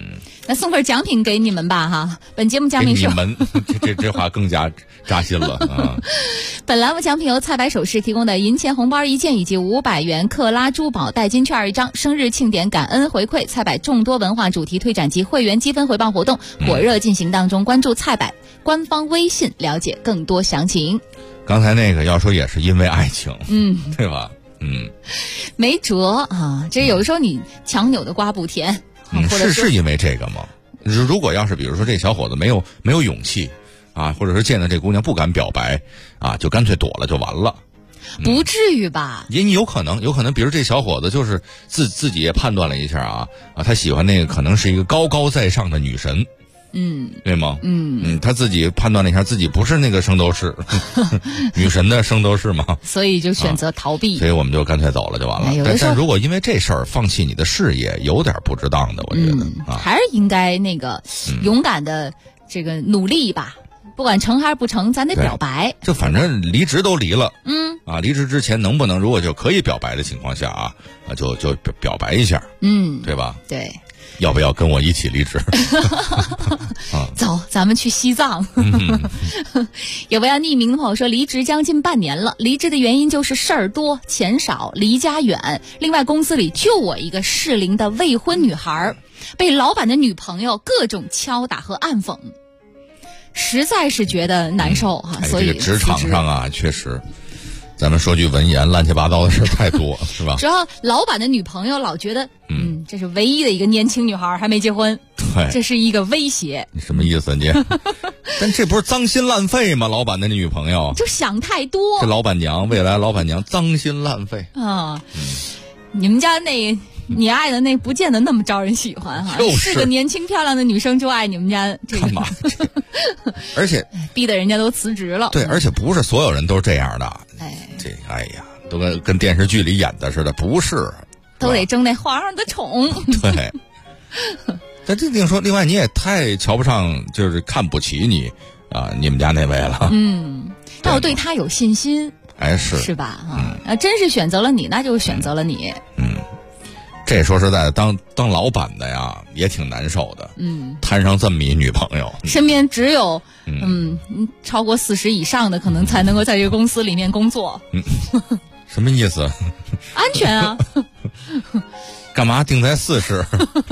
那送份奖品给你们吧哈，本节目奖品是你们这话更加扎心了啊！ 本栏目奖品由菜百首饰提供的银钱红包1件以及500元克拉珠宝代金券1张，生日庆典感恩回馈，菜百众多文化主题推展及会员积分回报活动火热进行当中，关注菜百官方微信了解更多详情。 刚才那个要说也是因为爱情，对吧？ 没辙啊，这有的时候你强扭的瓜不甜。 是因为这个吗？如果要是比如说这小伙子没有勇气啊，或者是见到这姑娘不敢表白啊，就干脆躲了就完了。 不至于吧？ 也有可能，比如这小伙子就是自己也判断了一下啊，他喜欢那个可能是一个高高在上的女神。对吗？他自己判断了一下，自己不是那个圣斗士，女神的圣斗士嘛， 所以就选择逃避。 所以我们就干脆走了就完了。但如果因为这事儿放弃你的事业，有点不值当的，我觉得还是应该那个勇敢的这个努力吧。不管成还是不成，咱得表白。 就反正离职都离了，离职之前能不能如果就可以表白的情况下啊，就表白一下，对吧？ 对。 要不要跟我一起离职？ 走，咱们去西藏。有位要匿名的朋友说，离职将近半年了，离职的原因就是事儿多、钱少、离家远。另外，公司里就我一个适龄的未婚女孩，被老板的女朋友各种敲打和暗讽，实在是觉得难受哈。所以这个职场上啊，确实。咱们说句文言，乱七八糟的事太多，是吧？ 主要老板的女朋友老觉得，这是唯一的一个年轻女孩还没结婚， 对， 这是一个威胁。 你什么意思你？但这不是脏心烂肺吗？老板的女朋友就想太多。 这老板娘，未来老板娘脏心烂肺啊！你们家你爱的那不见得那么招人喜欢哈，是个年轻漂亮的女生就爱你们家这个， 干嘛？而且逼得人家都辞职了。 对，而且不是所有人都是这样的。哎呀，都跟电视剧里演的似的，不是， 都得争那皇上的宠。 对。但这另说，另外你也太瞧不上，就是看不起你们家那位了。 要对他有信心。是吧？真是选择了你，那就选择了你。 这说实在的，当老板的呀，也挺难受的。摊上这么一女朋友， 身边只有超过40以上的，可能才能够在这个公司里面工作。 什么意思？ 安全啊！ 干嘛定在40？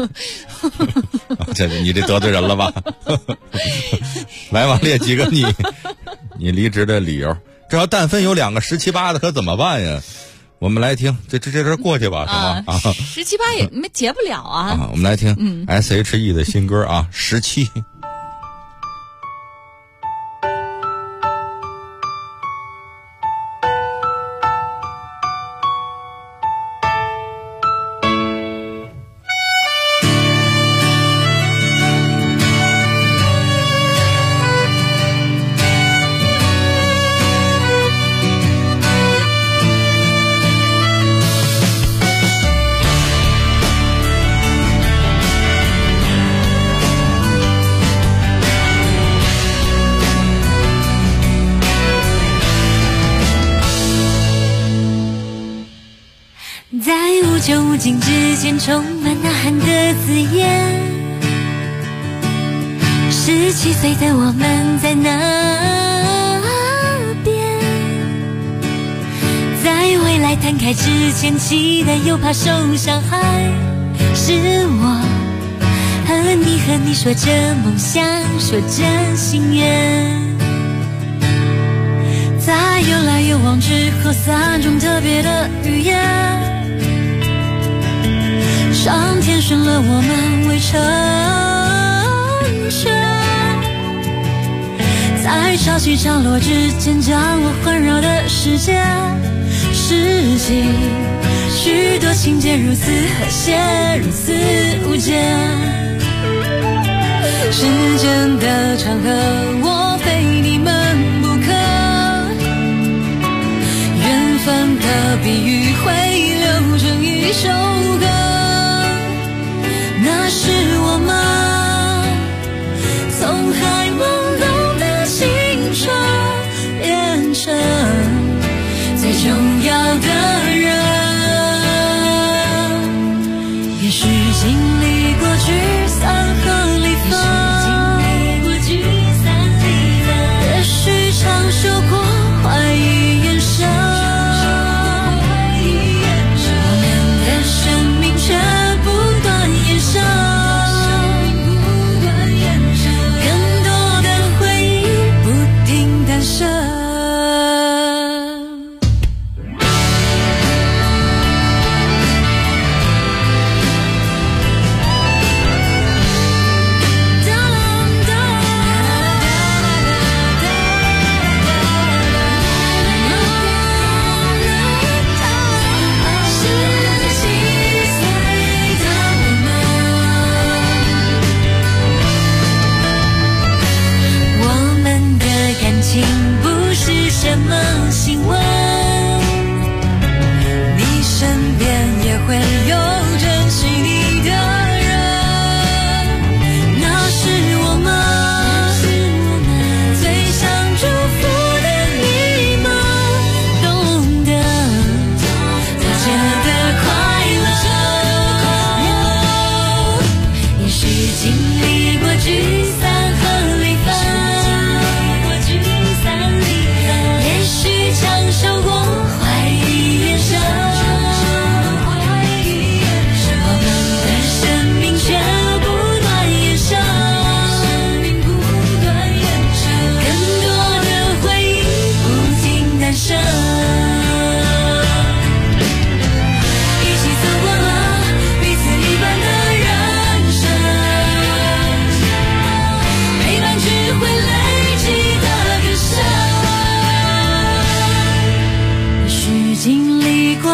你这得罪人了吧？来吧，列几个你离职的理由。这要但分有2个17、18的，可怎么办呀？我们来听，这过去吧，是吗 ？17、18也没结不了啊。 我们来听，S.H.E 的新歌啊，17。 久无尽之间充满呐喊的字眼，17岁的我们在哪边？在未来摊开之前，期待又怕受伤害。是我和你说着梦想，说着心愿，在有来有往之后，3种特别的语言。上天选了我们为成全，在潮起潮落之间，将我环绕的世界，世纪许多情节如此和谐，如此无间。时间的长河，我非你们不可。缘分的比喻会流成一首歌。那是我们从还懵懂的青春变成最重要的人。也许经历过聚散和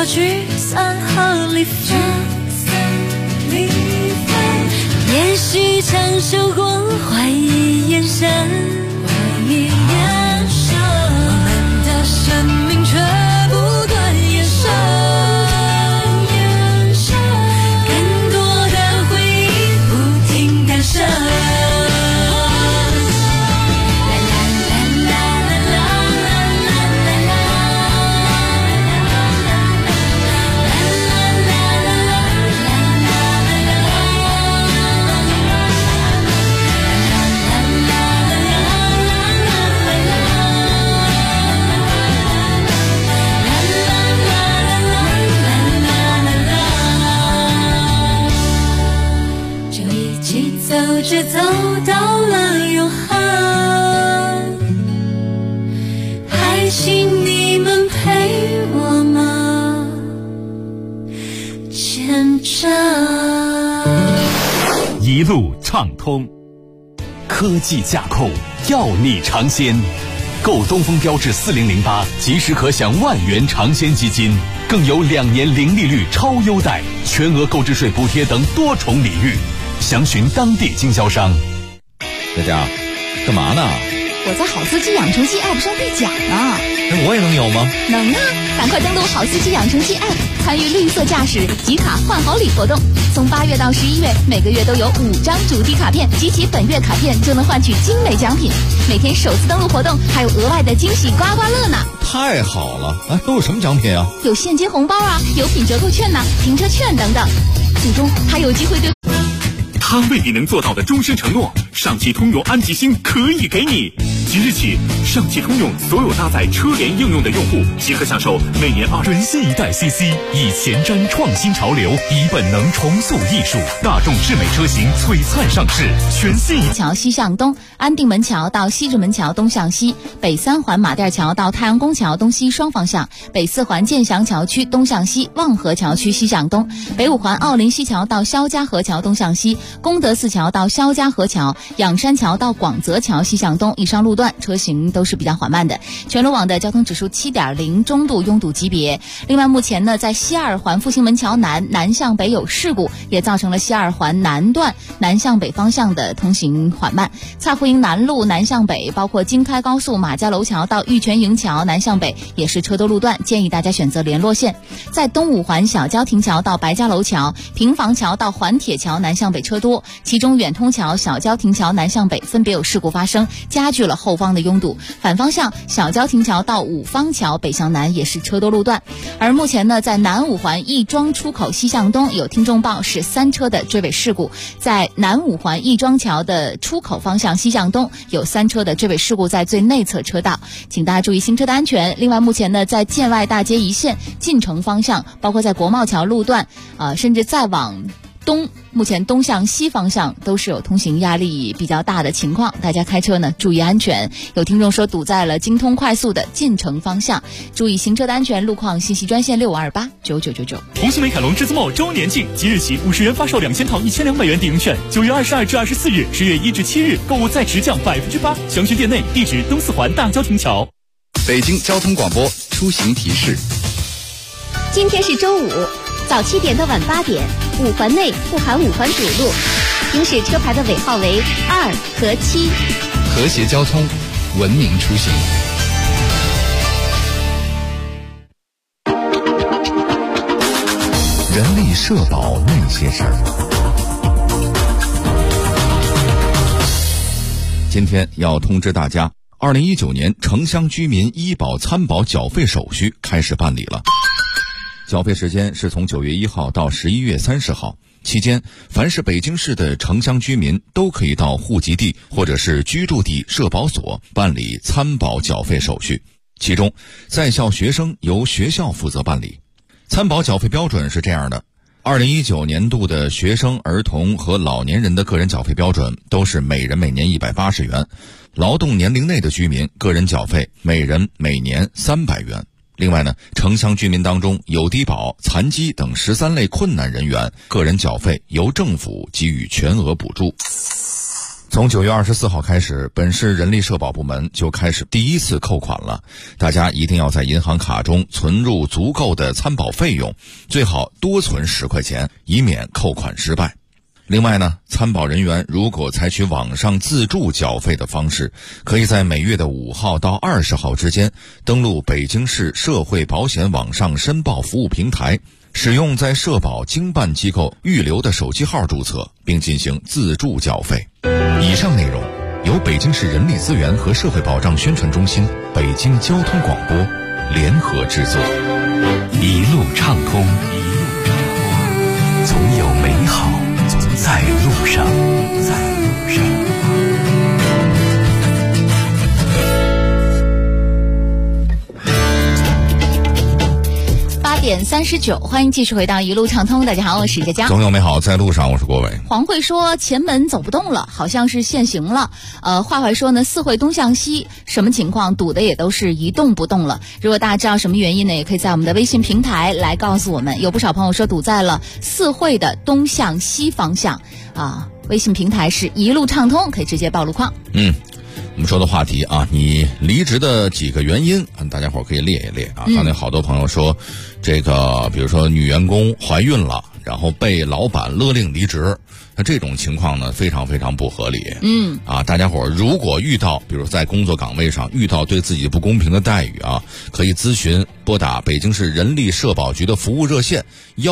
聚散和离分，也许长袖过怀疑眼神，我们的生命却不断延伸，更多的回忆不停诞生。走着走到了永恒，还请你们陪我们见证。 一路畅通，科技架构要你尝鲜。购东风标致4008，即时可享万元尝鲜基金，更有2年零利率超优待，全额购置税补贴等多重礼遇。详询当地经销商。 大家干嘛呢？ 我在好司机养成记 App 上兑奖呢。 我也能有吗？ 能啊！赶快登录好司机养成记 App， 参与绿色驾驶集卡换好礼活动。从8月到11月，每个月都有5张主题卡片，集齐本月卡片就能换取精美奖品。每天首次登录活动还有额外的惊喜刮刮乐呢！ 太好了！都有什么奖品啊？ 有现金红包啊，有品折扣券呐，停车券等等。最终还有机会对。 他未必能做到的终身承诺，上汽通用安吉星可以给你。即日起，上汽通用所有搭载车联应用的用户即可享受每年全新一代 CC， 以前瞻创新潮流，以本能重塑艺术。大众智美车型璀璨上市，全新桥西向东，安定门桥到西直门桥东向西，北3环马甸桥到太阳宫桥东西双方向，北4环建祥桥区东向西，望河桥区西向东，北5环奥林西桥到肖家河桥东向西，功德寺桥到肖家河桥，仰山桥到广泽桥西向东。以上路段车行都是比较缓慢的，全路网的交通指数7.0，中度拥堵级别。另外目前呢，在西2环复兴门桥南向北有事故，也造成了西2环南段南向北方向的通行缓慢。蔡胡营南路南向北，包括京开高速马家楼桥到玉泉营桥南向北也是车多路段，建议大家选择联络线。在东5环小交亭桥到白家楼桥，平房桥到环铁桥南向北车多，其中远通桥、小交亭桥南向北分别有事故发生，加剧了后方的拥堵。反方向小交亭桥到五方桥北向南也是车多路段。而目前呢，在南5环亦庄出口西向东有听众报是3车的追尾事故，在南5环亦庄桥的出口方向西向东有3车的追尾事故，在最内侧车道，请大家注意行车的安全。另外目前呢，在建外大街一线进城方向，包括在国贸桥路段甚至再往东，目前东向西方向都是有通行压力比较大的情况，大家开车呢注意安全。有听众说堵在了京通快速的进城方向，注意行车的安全。路况信息专线65289999。 红星美凯龙至尊茂周年庆，即日起50元发售2000套1200元抵用券，9月22至24日，10月1至7日购物再直降8%，详询店内，地址东4环大交亭桥。 北京交通广播出行提示： 今天是周五，早7点到晚8点，5环内不含5环主路，行驶车牌的尾号为2和7。 和谐交通，文明出行。 人力社保那些事儿。 今天要通知大家，2019年城乡居民医保参保缴费手续开始办理了。缴费时间是从9月1号到11月30号，期间凡是北京市的城乡居民都可以到户籍地或者是居住地社保所办理参保缴费手续，其中在校学生由学校负责办理。参保缴费标准是这样的，2019年度的学生、儿童和老年人的个人缴费标准都是每人每年180元，劳动年龄内的居民个人缴费每人每年300元。另外呢，城乡居民当中有低保、残疾等13类困难人员，个人缴费由政府给予全额补助。 从9月24号开始，本市人力社保部门就开始第一次扣款了。大家一定要在银行卡中存入足够的参保费用，最好多存10块钱，以免扣款失败。另外呢，参保人员如果采取网上自助缴费的方式，可以在每月的5号到20号之间登录北京市社会保险网上申报服务平台，使用在社保经办机构预留的手机号注册，并进行自助缴费。以上内容由北京市人力资源和社会保障宣传中心、北京交通广播联合制作。 一路畅通，总有美好在路上。 8点39，欢迎继续回到一路畅通。大家好，我是佳佳。 总有美好在路上，我是郭伟。 黄慧说前门走不动了，好像是限行了。坏坏说呢，四惠东向西什么情况，堵的也都是一动不动了。如果大家知道什么原因呢，也可以在我们的微信平台来告诉我们。有不少朋友说堵在了四惠的东向西方向啊，微信平台是一路畅通，可以直接报路况。 我们说的话题啊，你离职的几个原因，大家伙可以列一列啊。刚才好多朋友说，这个比如说女员工怀孕了，然后被老板勒令离职，那这种情况呢，非常非常不合理。大家伙如果遇到，比如在工作岗位上遇到对自己不公平的待遇啊，可以咨询拨打北京市人力社保局的服务热线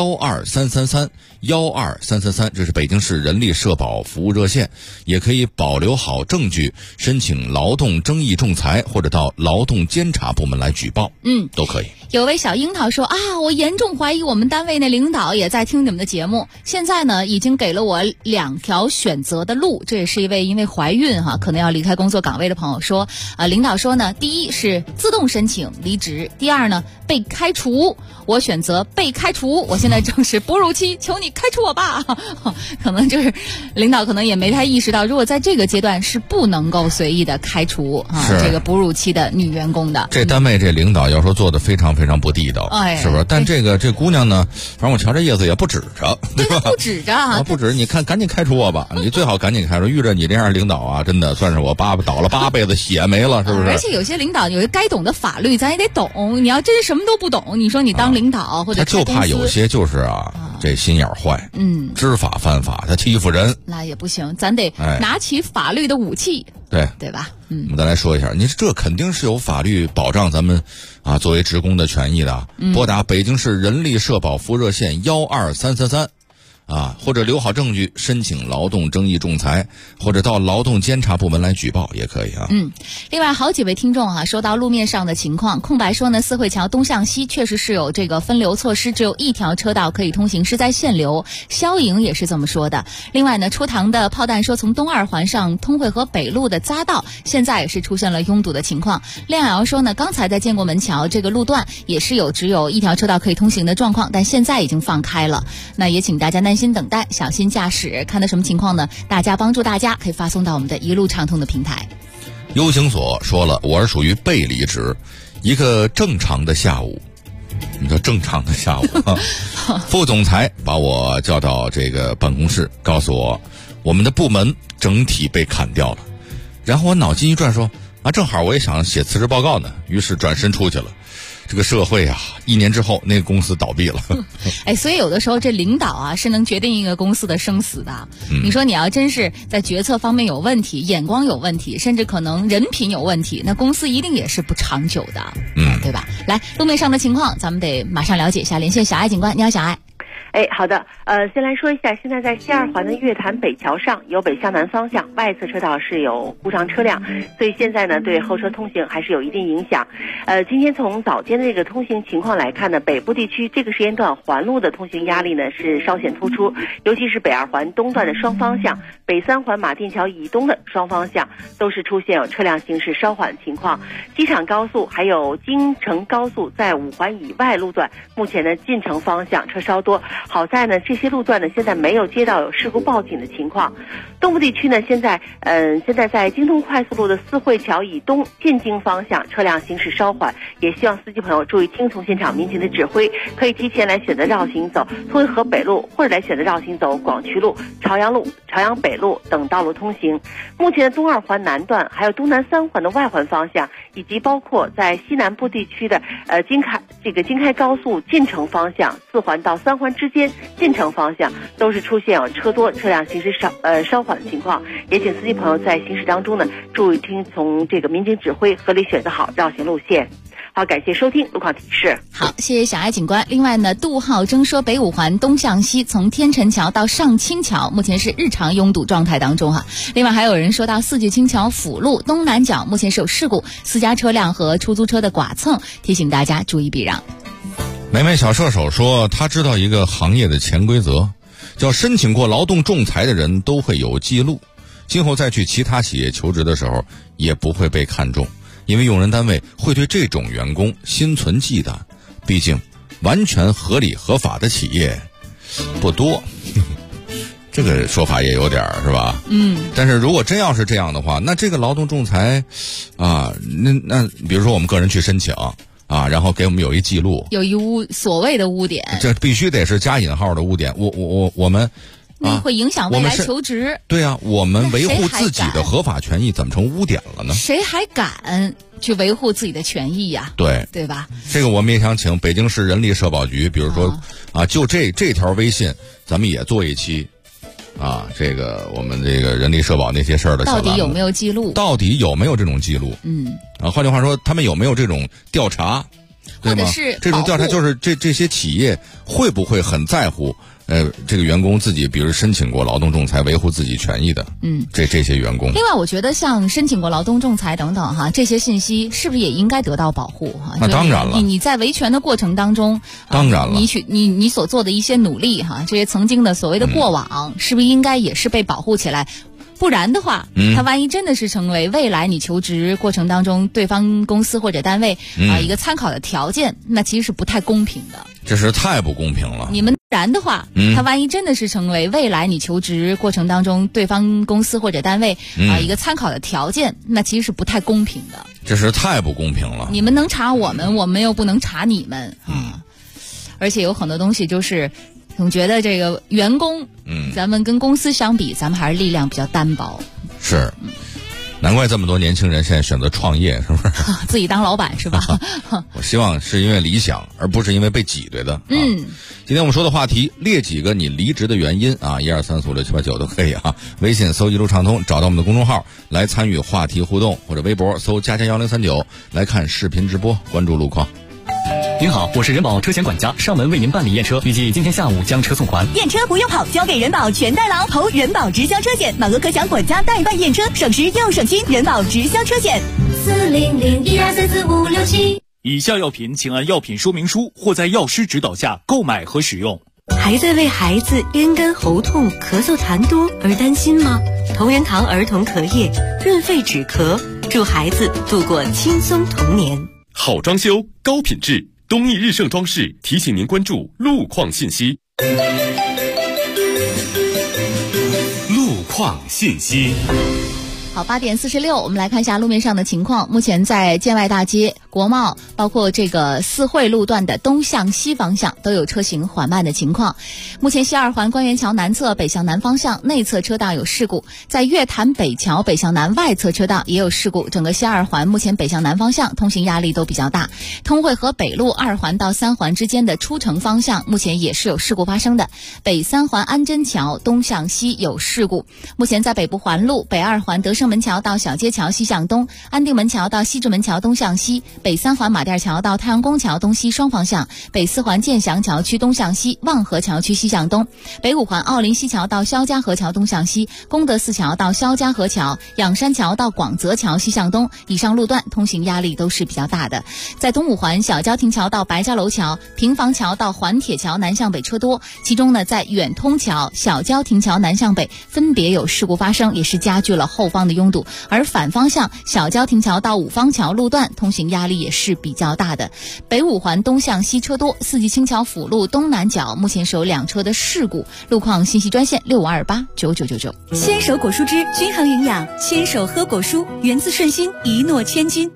12333，这是北京市人力社保服务热线，也可以保留好证据申请劳动争议仲裁，或者到劳动监察部门来举报，都可以。 有位小樱桃说啊，我严重怀疑我们单位那领导也在听你们的节目，现在呢已经给了我2条选择的路。这也是一位因为怀孕可能要离开工作岗位的朋友说，领导说呢，第一是自动申请离职，第二呢被开除。我选择被开除，我现在正是哺乳期，求你开除我吧。可能就是领导可能也没太意识到，如果在这个阶段是不能够随意的开除这个哺乳期的女员工的。 这单位这领导要说做的非常非常不地道，是不是？但这姑娘呢，反正我瞧这意思也不指着，对吧？ 不指着不指，你看赶紧开除我吧，你最好赶紧开除。遇着你这样领导啊，真的算是我爸爸倒了8辈子血没了，是不是？ 而且有些领导有些该懂的法律咱也得懂，你要真是什么都不懂，你说你当领导或者他就怕有些就是这心眼坏，知法犯法，他欺负人， 那也不行，咱得拿起法律的武器，对吧？ 我们再来说一下，你这肯定是有法律保障咱们作为职工的权益的。拨打北京市人力社保服务热线12333。或者留好证据申请劳动争议仲裁，或者到劳动监察部门来举报也可以啊。 另外好几位听众说到路面上的情况，空白说呢，四惠桥东向西确实是有这个分流措施，只有1条车道可以通行，是在限流。肖颖也是这么说的。另外呢，出堂的炮弹说，从东2环上通惠河北路的匝道现在也是出现了拥堵的情况。亮瑶说呢，刚才在建国门桥这个路段也是只有1条车道可以通行的状况，但现在已经放开了。那也请大家耐心等待，小心驾驶。看到什么情况呢？大家帮助大家可以发送到我们的一路畅通的平台。 U 型所说了，我是属于被离职，一个正常的下午。你说正常的下午副总裁把我叫到这个办公室，告诉我我们的部门整体被砍掉了。然后我脑筋一转说正好我也想写辞职报告呢，于是转身出去了。这个社会1年之后那个公司倒闭了。 所以有的时候这领导是能决定一个公司的生死的。你说你要真是在决策方面有问题，眼光有问题，甚至可能人品有问题，那公司一定也是不长久的。对吧？来，路面上的情况咱们得马上了解一下，连线小艾警官。你好，小艾。 好的，先来说一下，现在在西2环的月坛北桥上，由北向南方向外侧车道是有故障车辆，所以现在呢对后车通行还是有一定影响。今天从早间的这个通行情况来看呢，北部地区这个时间段环路的通行压力呢是稍显突出，尤其是北2环东段的双方向，北3环马甸桥以东的双方向都是出现有车辆行驶稍缓情况。机场高速还有京承高速在5环以外路段，目前呢进城方向车稍多。好在呢，这些路段呢现在没有接到有事故报警的情况。 东部地区呢，现在在京通快速路的四惠桥以东进京方向车辆行驶稍缓，也希望司机朋友注意听从现场民警的指挥，可以提前来选择绕行走通惠河北路，或者来选择绕行走广渠路、朝阳路、朝阳北路等道路通行。目前的东二环南段还有东南三环的外环方向，以及包括在西南部地区的京开高速进城方向4环到3环之间进城方向都是出现有车多车辆行驶稍缓的情况，也请司机朋友在行驶当中呢注意听从这个民警指挥，合理选择好绕行路线。好，感谢收听路况提示。 好，谢谢小爱警官。另外呢，杜号征说北5环东向西从天辰桥到上清桥目前是日常拥堵状态当中哈。另外还有人说到四季青桥辅路东南角目前是有事故，私家车辆和出租车的剐蹭，提醒大家注意避让。 美美小射手说他知道一个行业的潜规则，叫申请过劳动仲裁的人都会有记录，今后再去其他企业求职的时候也不会被看中，因为用人单位会对这种员工心存忌惮，毕竟完全合理合法的企业不多。这个说法也有点是吧？但是如果真要是这样的话，那这个劳动仲裁啊，那比如说我们个人去申请啊，然后给我们有一记录， 有一所谓的污点， 这必须得是加引号的污点。我们那会影响未来求职。 对啊，我们维护自己的合法权益怎么成污点了呢？ 谁还敢去维护自己的权益呀？对吧？ 这个我们也想请北京市人力社保局，比如说就这条微信，咱们也做一期这个我们这个人力社保那些事儿的小栏目， 到底有没有记录？ 到底有没有这种记录？换句话说，他们有没有这种调查？对吗？ 或者是这种调查就是这些企业会不会很在乎这个员工自己，比如申请过劳动仲裁维护自己权益的，这些员工。 另外，我觉得像申请过劳动仲裁等等哈，这些信息是不是也应该得到保护哈？ 那当然了， 你在维权的过程当中， 当然了， 你所做的一些努力哈，这些曾经的所谓的过往，是不是应该也是被保护起来？不然的话，它万一真的是成为未来你求职过程当中对方公司或者单位一个参考的条件，那其实是不太公平的。 这是太不公平了。 你们然的话，它万一真的是成为未来你求职过程当中对方公司或者单位一个参考的条件，那其实是不太公平的。 这是太不公平了。 你们能查我们，我们又不能查你们而且有很多东西就是总觉得这个员工，咱们跟公司相比，咱们还是力量比较单薄。 是，难怪这么多年轻人现在选择创业，是不是？ 自己当老板是吧？ 我希望是因为理想，而不是因为被挤兑的。今天我们说的话题，列几个你离职的原因1、2、3、4、5、6、7、8、9都可以微信搜一路畅通，找到我们的公众号来参与话题互动，或者微博搜++1039来看视频直播，关注路况。 您好，我是人保车险管家，上门为您办理验车，预计今天下午将车送还。 验车不用跑，交给人保全代劳，投人保直销车险，满额可享管家代办验车，省时又省心。人保直销车险 40012344567。 以下药品请按药品说明书或在药师指导下购买和使用。 还在为孩子咽干喉痛、咳嗽痰多而担心吗？同仁堂儿童咳液润肺止咳，祝孩子度过轻松童年。 好装修，高品质，东益日盛装饰提醒您关注路况信息。路况信息。 好，8点46，我们来看一下路面上的情况。目前在建外大街、国贸，包括这个四惠路段的东向西方向都有车行缓慢的情况。目前西2环官园桥南侧北向南方向内侧车道有事故，在月坛北桥北向南外侧车道也有事故。整个西2环目前北向南方向通行压力都比较大。通惠河北路2环到3环之间的出城方向目前也是有事故发生的。北3环安贞桥东向西有事故。目前在北部环路北2环德胜门桥到小街桥西向东，安定门桥到西直门桥东向西，北3环马甸桥到太阳宫桥东西双方向，北4环建祥桥区东向西，望河桥区西向东，北5环奥林西桥到肖家河桥东向西，功德寺桥到肖家河桥，仰山桥到广泽桥西向东，以上路段通行压力都是比较大的。在东5环小交亭桥到白家楼桥，平房桥到环铁桥南向北车多，其中呢在远通桥、小交亭桥南向北分别有事故发生，也是加剧了后方的拥拥堵，而反方向小郊亭桥到五方桥路段通行压力也是比较大的。北五环东向西车多，四季青桥辅路东南角目前是有2车的事故，路况信息专线65289999。 牵手果蔬汁均衡营养，牵手喝果蔬，源自顺心，一诺千金。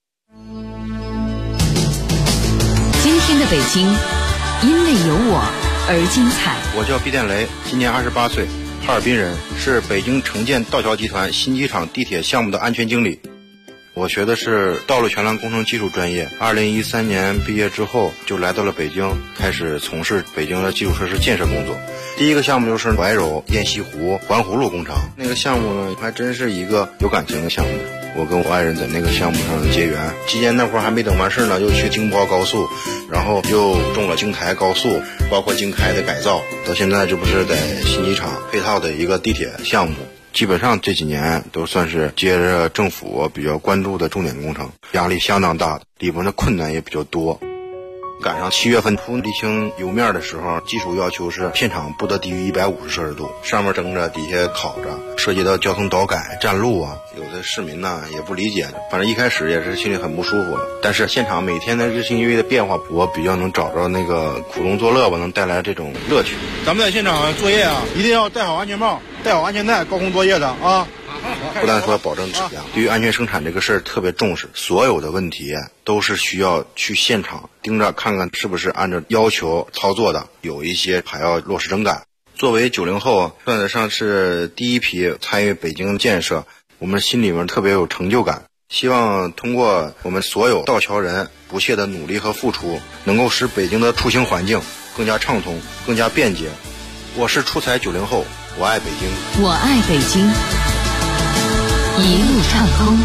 今天的北京，因为有我而精彩。 我叫毕殿雷，今年28岁，哈尔滨人，是北京城建道桥集团新机场地铁项目的安全经理。我学的是道路桥梁工程技术专业，2013年毕业之后就来到了北京，开始从事北京的基础设施建设工作。第一个项目就是怀柔雁西湖环湖路工程，那个项目呢还真是一个有感情的项目。我跟我爱人在那个项目上结缘，期间那会儿还没等完事呢，又去京包高速，然后又中了京台高速，包括京开的改造，到现在这不是在新机场配套的一个地铁项目。基本上这几年都算是接着政府比较关注的重点工程，压力相当大，里边的困难也比较多。赶上7月份铺沥青油面的时候，基础要求是片场不得低于150摄氏度，上面蒸着，底下烤着，涉及到交通导改、占路啊，有的市民呢也不理解，反正一开始也是心里很不舒服。但是现场每天的日新月异的变化，我比较能找着那个苦中作乐吧，能带来这种乐趣。咱们在现场作业啊，一定要戴好安全帽，戴好安全带，高空作业的啊。不但说保证质量，对于安全生产这个事儿特别重视，所有的问题都是需要去现场盯着看看是不是按照要求操作的，有一些还要落实整改。作为90后，算得上是第一批参与北京建设，我们心里面特别有成就感。希望通过我们所有道桥人不懈的努力和付出，能够使北京的出行环境更加畅通，更加便捷。我是出彩90后，我爱北京， 我爱北京，一路畅通。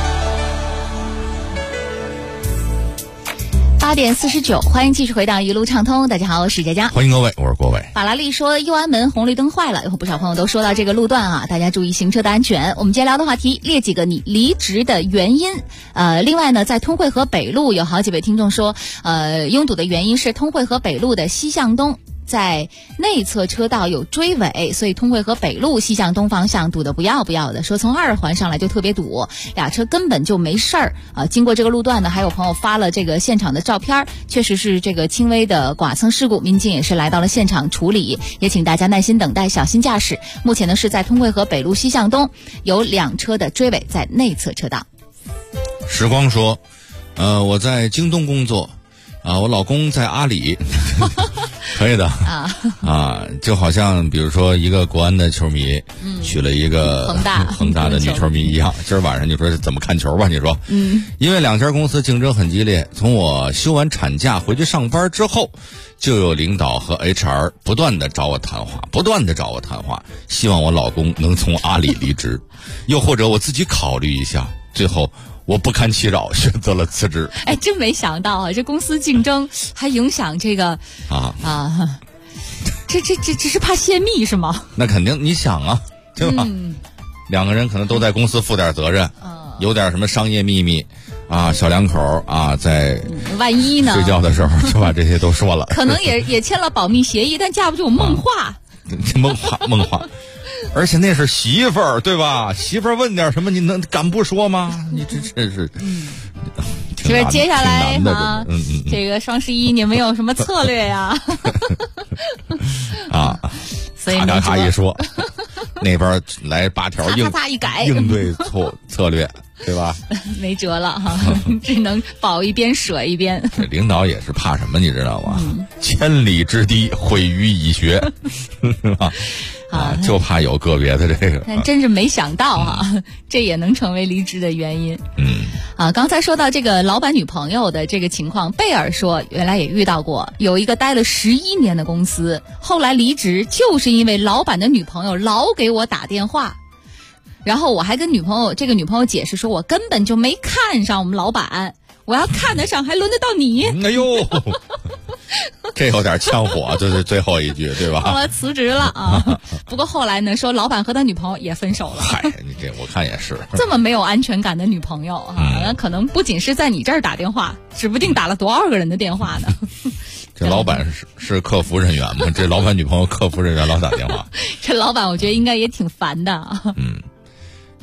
8点49，欢迎继续回到一路畅通。大家好，我是佳佳， 欢迎各位，我是郭伟。 法拉利说右安门红绿灯坏了，有不少朋友都说到这个路段啊，大家注意行车的安全。我们今天聊的话题，列几个你离职的原因。另外呢，在通惠河北路有好几位听众说，拥堵的原因是通惠河北路的西向东在内侧车道有追尾，所以通惠河北路西向东方向堵得不要不要的，说从2环上来就特别堵，2车根本就没事儿啊。经过这个路段呢，还有朋友发了这个现场的照片，确实是这个轻微的剐蹭事故，民警也是来到了现场处理，也请大家耐心等待，小心驾驶。目前呢是在通惠河北路西向东有2车的追尾在内侧车道。 时光说，我在京东工作，我老公在阿里。可以的就好像比如说一个国安的球迷娶了一个恒大的女球迷一样，今儿晚上你说怎么看球吧？你说，因为2家公司竞争很激烈，从我休完产假回去上班之后，就有领导和 HR 不断的找我谈话，希望我老公能从阿里离职，又或者我自己考虑一下，最后我不堪其扰，选择了辞职。 哎，真没想到啊，这公司竞争还影响这个这是怕泄密是吗？ 那肯定，你想啊，对吧？2个人可能都在公司负点责任，有点什么商业秘密啊，小两口啊，在万一呢？ 睡觉的时候就把这些都说了， 可能也签了保密协议，但架不住梦话， 梦话。而且那是媳妇儿，对吧？媳妇儿问点什么，你能敢不说吗？你这是， 是不是接下来啊？这个双11你们有什么策略呀？所以咔一说，那边来8条应对策略，对吧？ 没辙了哈，只能保一边舍一边。 这领导也是怕什么，你知道吗？千里之堤毁于蚁穴，就怕有个别的这个。 但真是没想到哈，这也能成为离职的原因。刚才说到这个老板女朋友的这个情况，贝尔说原来也遇到过，有一个待了11年的公司，后来离职就是因为老板的女朋友老给我打电话。然后我还跟这个女朋友解释说，我根本就没看上我们老板，我要看得上还轮得到你？ 哎呦，这有点呛火，这是最后一句，对吧？ 我辞职了啊！不过后来呢，说老板和他女朋友也分手了。 嗨，你这我看也是， 这么没有安全感的女朋友啊，那可能不仅是在你这儿打电话，指不定打了多少个人的电话呢。 这老板是客服人员吗？这老板女朋友客服人员老打电话， 这老板我觉得应该也挺烦的。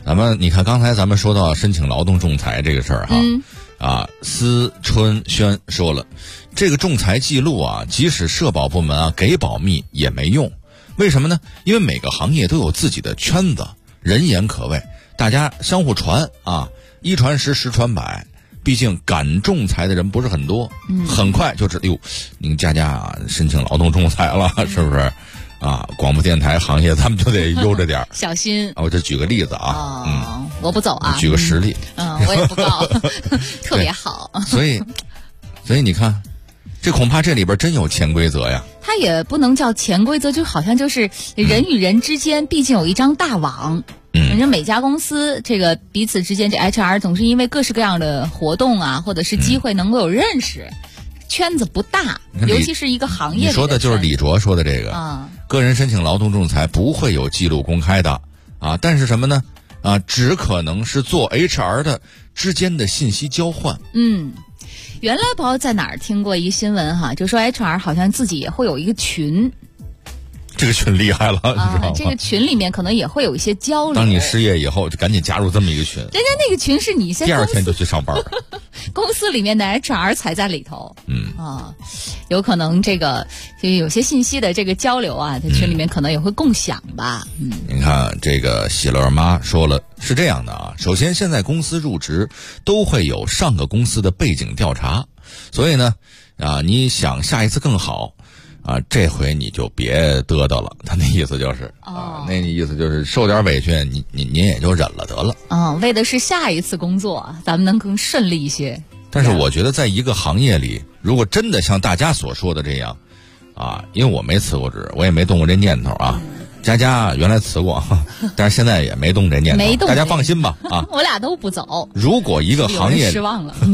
你看刚才咱们说到申请劳动仲裁这个事儿哈，思春轩说了，这个仲裁记录啊，即使社保部门给保密也没用，为什么呢？因为每个行业都有自己的圈子，人言可畏，大家相互传一传十，十传百。毕竟敢仲裁的人不是很多，很快就知道，您佳申请劳动仲裁了，是不是？广播电台行业咱们就得悠着点小心。 我这举个例子我不走举个实例， 我也不告，特别好。 所以你看，这恐怕这里边真有潜规则呀。 它也不能叫潜规则，就好像就是人与人之间，毕竟有一张大网。反正每家公司这个彼此之间，这 HR 总是因为各式各样的活动或者是机会能够有认识，圈子不大，尤其是一个行业里的。 你说的就是李卓说的这个个人申请劳动仲裁不会有记录公开的但是什么呢只可能是做 HR 的之间的信息交换。 原来不知道在哪儿听过一个新闻就说 HR 好像自己也会有一个群。 这个群厉害了，你知道吗？ 这个群里面可能也会有一些交流。 当你失业以后，就赶紧加入这么一个群。人家那个群是你先第二天就去上班， 公司里面的 HR 才在里头。有可能这个就有些信息的这个交流在群里面可能也会共享吧。 你看这个喜乐妈说了，是这样的首先现在公司入职都会有上个公司的背景调查，所以呢你想下一次更好。这回你就别嘚嘚了，他那意思就是那意思就是受点委屈，您也就忍了得了。 为的是下一次工作咱们能更顺利一些。 但是我觉得在一个行业里，如果真的像大家所说的这样因为我没辞过职，我也没动过这念头佳原来辞过，但是现在也没动这念头， 没动大家放心吧我俩都不走。 如果一个行业失望了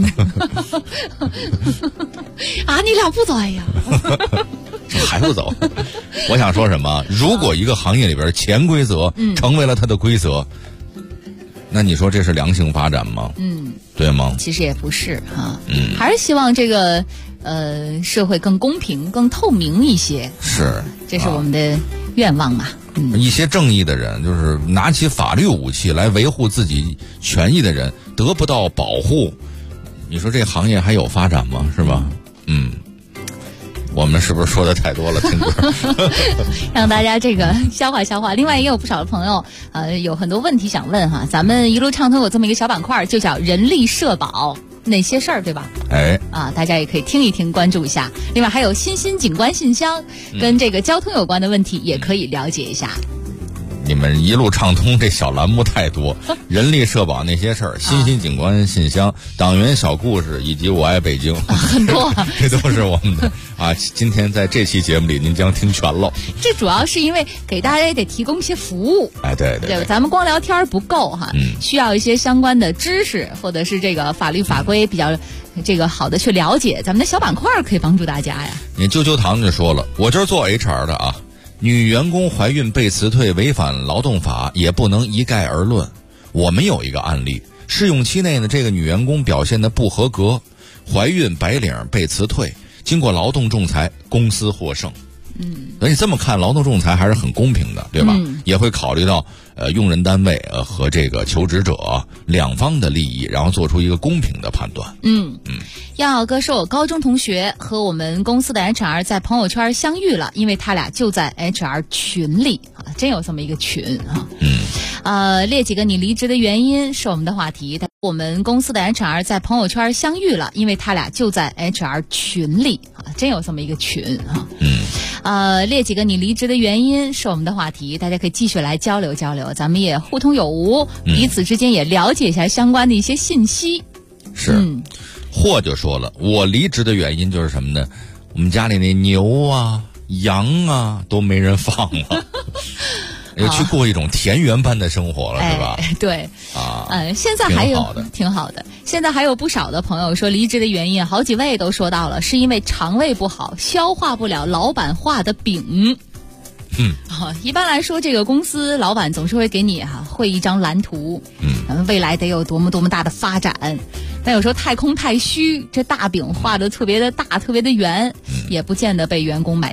你俩不走呀？ 还不走？我想说什么？如果一个行业里边潜规则成为了它的规则，那你说这是良性发展吗？对吗？ 其实也不是还是希望这个社会更公平、更透明一些。 是， 这是我们的愿望嘛。 一些正义的人，就是拿起法律武器来维护自己权益的人，得不到保护，你说这行业还有发展吗？是吧？我们是不是说的太多了？听歌让大家这个消化消化。另外也有不少的朋友有很多问题想问咱们一路畅通有这么一个小板块，就叫人力社保那些事儿，对吧？大家也可以听一听，关注一下。另外还有新景观信箱，跟这个交通有关的问题也可以了解一下。 你们一路畅通这小栏目太多，人力社保那些事儿，新景观信箱，党员小故事，以及我爱北京， 很多这都是我们的今天在这期节目里您将听全了。 这主要是因为给大家也得提供一些服务。 对， 咱们光聊天不够需要一些相关的知识，或者是这个法律法规比较这个好的去了解，咱们的小板块可以帮助大家呀。 你啾啾堂就说了，我就是做 HR 的女员工怀孕被辞退违反劳动法也不能一概而论。我们有一个案例，试用期内呢，这个女员工表现的不合格，怀孕白领被辞退，经过劳动仲裁，公司获胜。所以这么看，劳动仲裁还是很公平的，对吧？也会考虑到用人单位和这个求职者两方的利益，然后做出一个公平的判断。 杨小哥说，我高中同学和我们公司的 HR 在朋友圈相遇了，因为他俩就在 HR 群里真有这么一个群列几个你离职的原因是我们的话题。我们公司的 HR 在朋友圈相遇了，因为他俩就在 HR 群里真有这么一个群列几个你离职的原因是我们的话题，大家可以继续来交流交流，咱们也互通有无，彼此之间也了解一下相关的一些信息。 霍就说了，我离职的原因就是什么呢？我们家里那牛羊都没人放了又去过一种田园般的生活了，对吧？ 对现在还有挺好的。现在还有不少的朋友说离职的原因，好几位都说到了，是因为肠胃不好，消化不了老板画的饼。一般来说，这个公司老板总是会给你绘一张蓝图，未来得有多么多么大的发展。但有时候太空太虚，这大饼画的特别的大，特别的圆，也不见得被员工买账。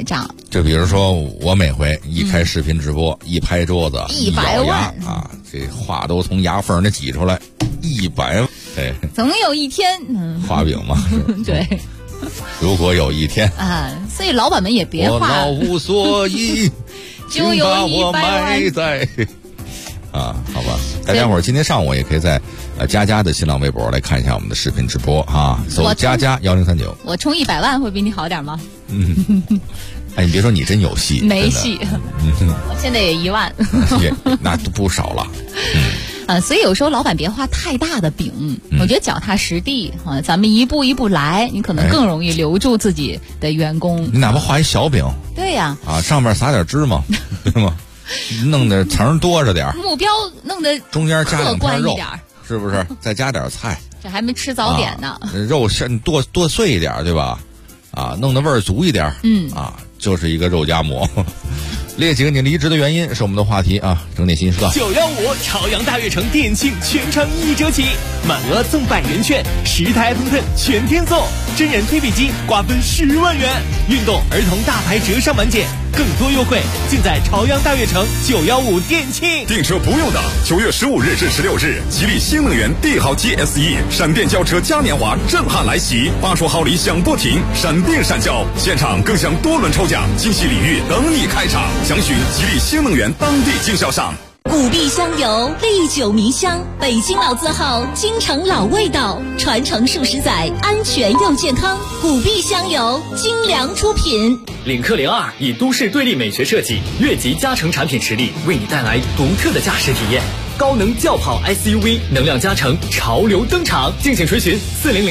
就比如说我每回一开视频直播，一拍桌子 100万啊，这话都从牙缝里挤出来，100万。哎， 总有一天， 画饼嘛， 对。 如果有一天啊，所以老板们也别画。 我老无所依， 就有 100万埋在。啊，好吧，大家伙儿今天上午也可以在佳佳的新浪微博来看一下我们的视频直播啊，搜佳佳1039。 我充100万会比你好点吗？ 哎，你别说，你真有戏， 没戏。我现在也1万， 那都不少了。 所以有时候老板别画太大的饼，我觉得脚踏实地啊，咱们一步一步来，你可能更容易留住自己的员工。 你哪怕画一小饼， 对呀， 啊，上面撒点芝麻，对吗？弄点层多着点， 目标弄得中间加2片肉，是不是？再加点菜。 这还没吃早点呢。 肉馅剁碎一点，对吧？啊，弄得味儿足一点。就是一个肉夹馍。列几个你离职的原因是我们的话题啊，整点新时段。 915朝阳大悦城店庆全程1折起，满额赠100元券，10台 iPhone Ten 全天送，真人推背机瓜分10万元，运动儿童大牌折上满减，更多优惠尽在朝阳大悦城915店庆。 订车不用等，9月15日至16日，吉利新能源帝豪 GSE 闪电轿车嘉年华震撼来袭，8处好礼响不停，闪电闪交，现场更享多轮抽奖，惊喜礼遇等你开场。详询吉利新能源当地经销商。 古碧香油，历久弥香，北京老字号，京城老味道，传承数十载，安全又健康。古碧香油，精良出品。 领克02以都市对立美学设计，越级加成产品实力，为你带来独特的驾驶体验。高能轿跑 SUV 能量加成潮流登场，敬请垂询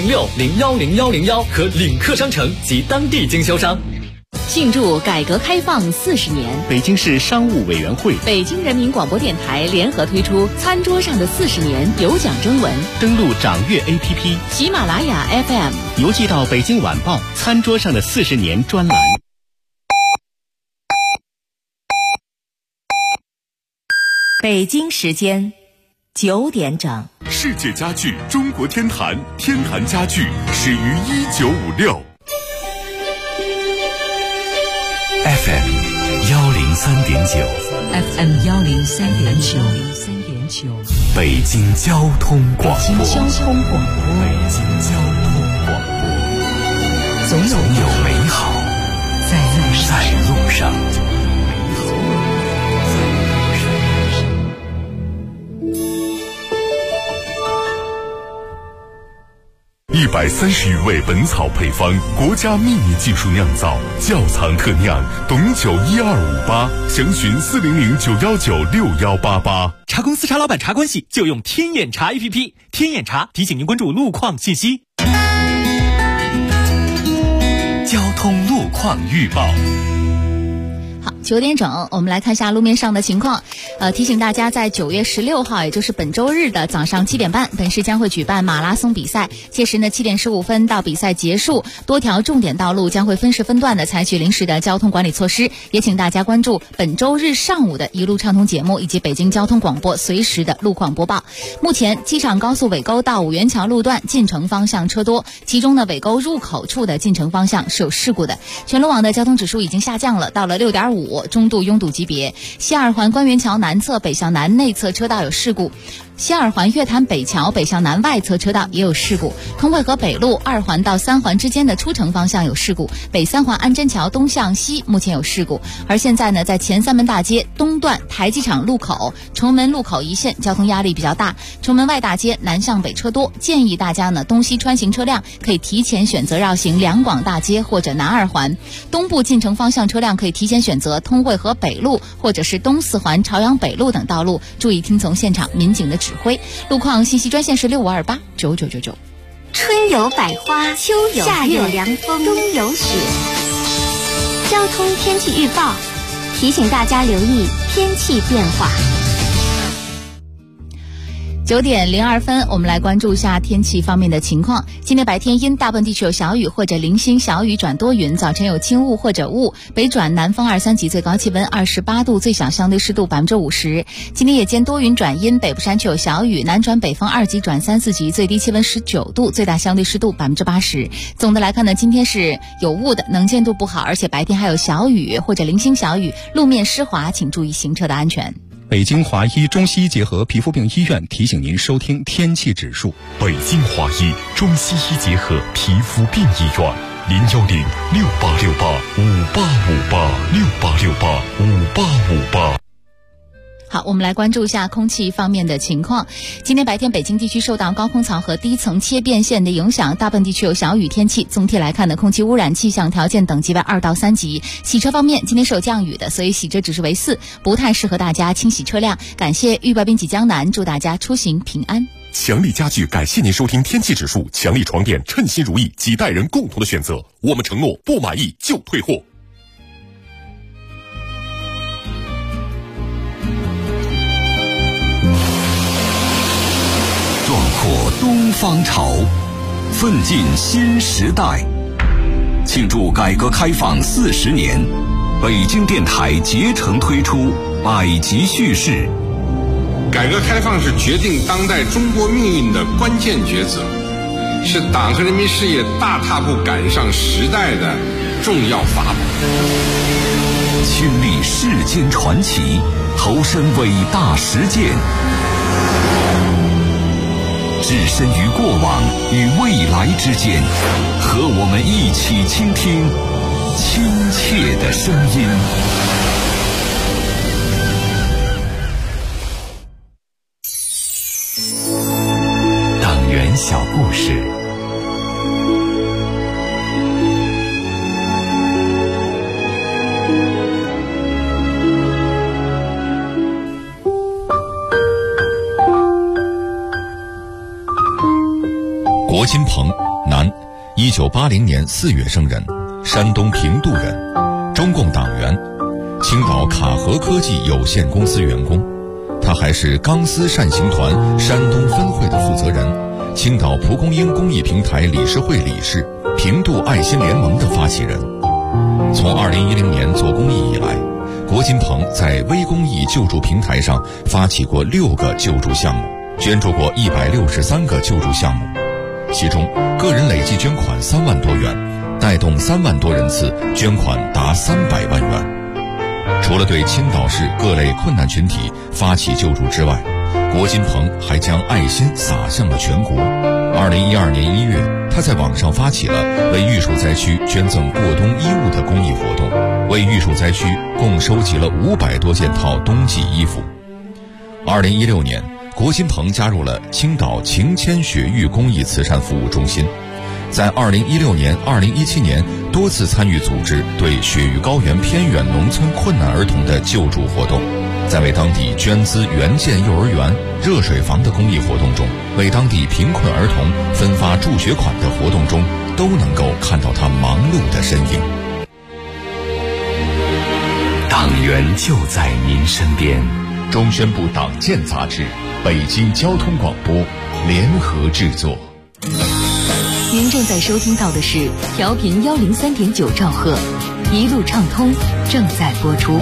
4006010101和领克商城及当地经销商。 庆祝改革开放40年， 北京市商务委员会、 北京人民广播电台联合推出《餐桌上的40年》有奖征文， 登录掌阅 APP、 喜马拉雅 FM， 邮寄到北京晚报《餐桌上的40年》专栏。 北京时间9点整。 世界家具中国天坛，天坛家具始于1956。 FM 103.9 FM 103.9， 北京交通广播。 北京交通广播，总有美好在路上。 130余味本草配方，国家秘密技术酿造，窖藏特酿，董酒12588，详询40091961188。 茶公司茶老板茶关系就用天眼茶 APP， 天眼茶提醒您关注路况信息。 交通路况预报。 好，9点整，我们来看一下路面上的情况。提醒大家，在9月16号，也就是本周日的早上7点半，本市将会举办马拉松比赛。届时呢，7点15分到比赛结束，多条重点道路将会分时分段的采取临时的交通管理措施。也请大家关注本周日上午的一路畅通节目以及北京交通广播随时的路况播报。目前，机场高速尾沟到五元桥路段进城方向车多，其中呢尾沟入口处的进城方向是有事故的。全路网的交通指数已经下降了，到了6.5，中度拥堵级别。西二环官园桥南侧北向南内侧车道有事故，西二环月坛北桥北向南外侧车道也有事故，通惠河北路2环到3环之间的出城方向有事故，北3环安贞桥东向西目前有事故。而现在呢，在前三门大街东段台机场路口、崇门路口一线交通压力比较大，崇门外大街南向北车多，建议大家呢东西穿行车辆可以提前选择绕行两广大街或者南2环，东部进城方向车辆可以提前选择通惠河北路或者是东4环朝阳北路等道路，注意听从现场民警的指挥。路况信息专线是65289999。 春有百花，秋有夏有凉风，冬有雪。交通天气预报提醒大家留意天气变化。 9点02分，我们来关注一下天气方面的情况。今天白天阴，大部分地区有小雨或者零星小雨转多云，早晨有轻雾或者雾，北转南风2、3级，最高气温28度，最小相对湿度50%。今天夜间多云转阴，北部山区有小雨，南转北风2级转3、4级，最低气温19度，最大相对湿度80%。总的来看呢，今天是有雾的，能见度不好，而且白天还有小雨或者零星小雨，路面湿滑，请注意行车的安全。 北京华医中西医结合皮肤病医院提醒您收听天气指数。 北京华医中西医结合皮肤病医院，0106868585868685858。 好，我们来关注一下空气方面的情况。今天白天，北京地区受到高空槽和低层切变线的影响，大部分地区有小雨天气。总体来看呢，空气污染气象条件等级为2到3级。洗车方面，今天是有降雨的，所以洗车指数为4，不太适合大家清洗车辆。感谢预报编辑江南，祝大家出行平安。 强力家具感谢您收听天气指数。强力床垫，称心如意，几代人共同的选择。我们承诺不满意就退货。 壮阔东方潮，奋进新时代。庆祝改革开放40年，北京电台竭诚推出百集叙事。 改革开放是决定当代中国命运的关键抉择，是党和人民事业大踏步赶上时代的重要法宝。 亲历世间传奇，投身伟大实践，置身于过往与未来之间，和我们一起倾听亲切的声音。 党员小故事。 国金鹏，男，1980年4月生人，山东平度人，中共党员，青岛卡和科技有限公司员工。他还是钢丝善行团山东分会的负责人，青岛蒲公英公益平台理事会理事，平度爱心联盟的发起人。从2010年做公益以来，国金鹏在微公益救助平台上发起过6个救助项目，捐助过163个救助项目，其中个人累计捐款3万多元，带动3万多人次捐款达300万元。除了对青岛市各类困难群体发起救助之外，国金鹏还将爱心洒向了全国。2012年1月，他在网上发起了为玉树灾区捐赠过冬衣物的公益活动，为玉树灾区共收集了500多件套冬季衣服。2016年，国金鹏加入了青岛晴谦雪域公益慈善服务中心，在2016年、2017年多次参与组织对雪域高原偏远农村困难儿童的救助活动，在为当地捐资援建幼儿园、热水房的公益活动中，为当地贫困儿童分发助学款的活动中，都能够看到他忙碌的身影。 党员就在您身边。 中宣部党建杂志，北京交通广播联合制作。 您正在收听到的是调频103.9兆赫，一路畅通正在播出。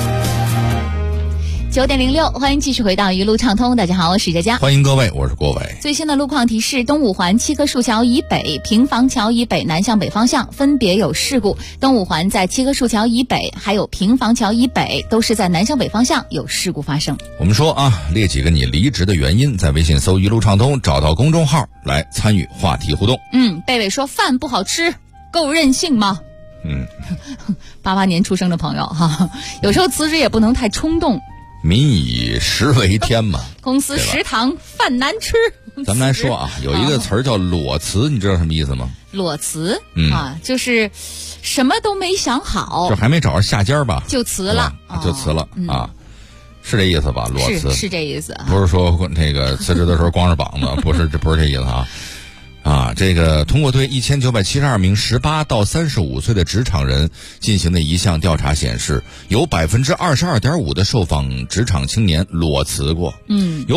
9点06，欢迎继续回到一路畅通。大家好，我是佳佳， 欢迎各位，我是郭伟。 最新的路况提示：东五环七棵树桥以北、平房桥以北南向北方向分别有事故。东五环在七棵树桥以北，还有平房桥以北，都是在南向北方向有事故发生。 我们说啊，列几个你离职的原因，在微信搜一路畅通，找到公众号来参与话题互动。 贝伟说饭不好吃，够任性吗？88年出生的朋友哈，有时候辞职也不能太冲动。 民以食为天嘛， 公司食堂饭难吃。 咱们来说啊，有一个词儿叫裸辞，你知道什么意思吗？ 裸辞就是什么都没想好， 就还没找着下家吧， 就辞了， 就辞了啊，是这意思吧？裸辞是这意思， 不是说那个辞职的时候光着膀子，不是这意思啊。 这个通过对1972名18到35岁的职场人进行的一项调查显示，有 22.5% 的受访职场青年裸辞过，有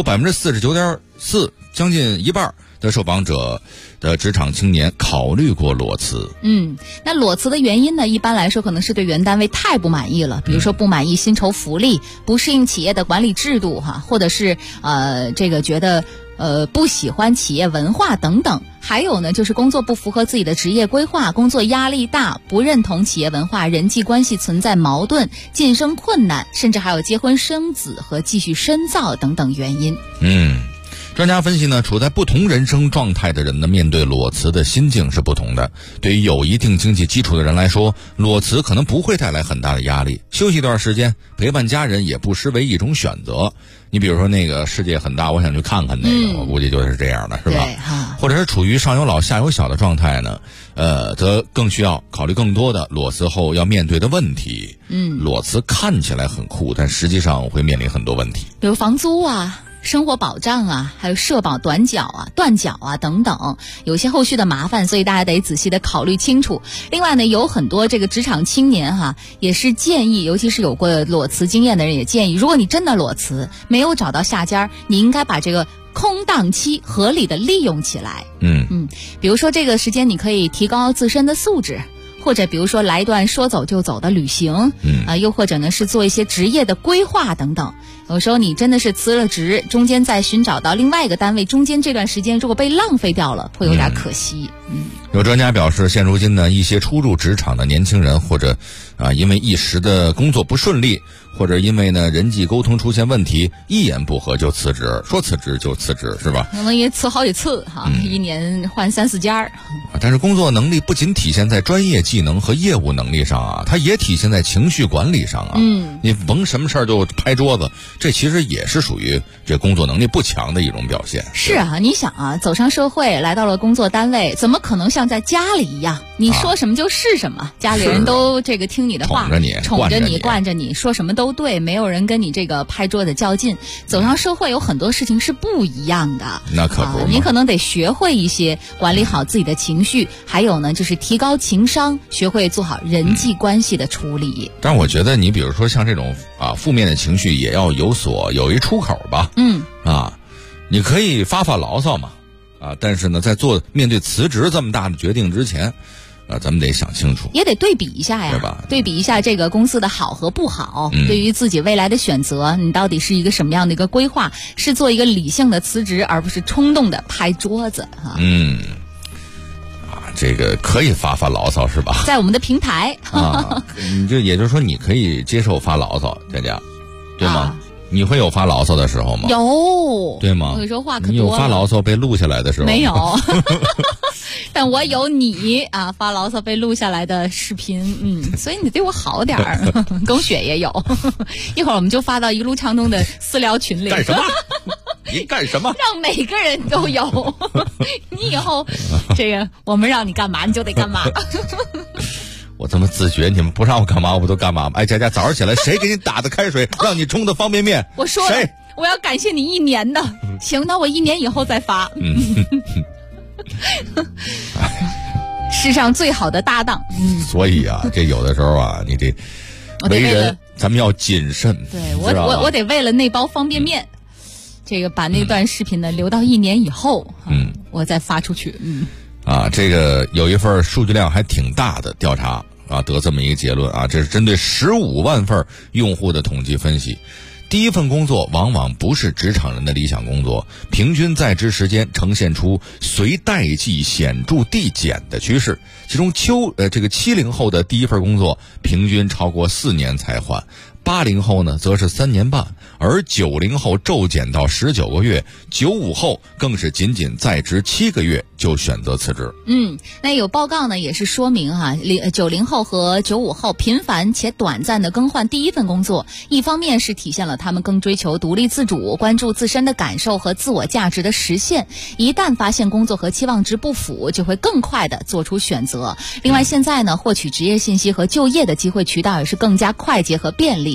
49.4%， 将近一半的受访者的职场青年考虑过裸辞。 那裸辞的原因呢，一般来说可能是对原单位太不满意了，比如说不满意薪酬福利，不适应企业的管理制度或者是这个觉得不喜欢企业文化等等。还有呢，就是工作不符合自己的职业规划，工作压力大，不认同企业文化，人际关系存在矛盾，晋升困难，甚至还有结婚生子和继续深造等等原因。 专家分析呢，处在不同人生状态的人呢，面对裸辞的心境是不同的。对于有一定经济基础的人来说，裸辞可能不会带来很大的压力，休息一段时间，陪伴家人也不失为一种选择。你比如说那个世界很大，我想去看看那个，我估计就是这样的，是吧？或者是处于上有老下有小的状态呢，则更需要考虑更多的裸辞后要面对的问题。裸辞看起来很酷，但实际上会面临很多问题， 比如房租生活保障还有社保断缴等等，有些后续的麻烦，所以大家得仔细的考虑清楚。另外呢，有很多这个职场青年也是建议，尤其是有过裸辞经验的人也建议，如果你真的裸辞没有找到下家，你应该把这个空档期合理的利用起来。比如说这个时间你可以提高自身的素质，或者比如说来一段说走就走的旅行，又或者呢是做一些职业的规划等等。有时候你真的是辞了职，中间再寻找到另外一个单位，中间这段时间如果被浪费掉了，会有点可惜。 有专家表示，现如今呢，一些初入职场的年轻人，或者因为一时的工作不顺利，或者因为呢人际沟通出现问题，一言不合就辞职，说辞职就辞职，是吧？ 可能也辞好几次一年换3-4家。 但是工作能力不仅体现在专业技能和业务能力上它也体现在情绪管理上你甭什么事儿就拍桌子，这其实也是属于这工作能力不强的一种表现。 是你想走上社会，来到了工作单位，怎么可能像在家里一样，你说什么就是什么，家里人都这个听你的话，宠着你惯着你，说什么都对，没有人跟你这个拍桌子较劲。走上社会有很多事情是不一样的， 那可不你可能得学会一些管理好自己的情绪，还有呢就是提高情商，学会做好人际关系的处理。 但是我觉得你比如说像这种负面的情绪也要有一出口吧。你可以发牢骚嘛，但是呢在面对辞职这么大的决定之前，咱们得想清楚， 也得对比一下呀， 对吧？ 对比一下这个公司的好和不好，对于自己未来的选择，你到底是一个什么样的一个规划？是做一个理性的辞职，而不是冲动的拍桌子这个可以发牢骚是吧？ 在我们的平台也就是说你可以接受发牢骚，佳佳，对吗？你会有发牢骚的时候吗？ 有， 对吗？ 有时候话可多了。 你有发牢骚被录下来的时候吗？ 没有但我有你发牢骚被录下来的视频，所以你对我好点儿。狗血也有一会儿我们就发到一路畅通的私聊群里。 干什么？你干什么？ 让每个人都有你以后这个我们让你干嘛你就得干嘛我这么自觉，你们不让我干嘛我不都干嘛吗？佳佳，早上起来谁给你打的开水让你冲的方便面？ 我说谁？我要感谢你1年的。行，那我1年以后再发。世上最好的搭档。 所以这有的时候你这为人咱们要谨慎。 对，我得为了那包方便面，这个把那段视频呢留到1年以后，我再发出去。 这个有一份数据量还挺大的调查得这么一个结论这是针对15万份用户的统计分析。第一份工作往往不是职场人的理想工作，平均在职时间呈现出随代际显著递减的趋势。其中这个70后的第一份工作平均超过4年才换，80后呢则是3年半，而90后骤减到19个月，95后更是仅仅在职7个月就选择辞职。 那有报告呢也是说明90后和95后频繁且短暂的更换第一份工作，一方面是体现了他们更追求独立自主，关注自身的感受和自我价值的实现，一旦发现工作和期望值不符，就会更快的做出选择。另外现在呢，获取职业信息和就业的机会渠道也是更加快捷和便利，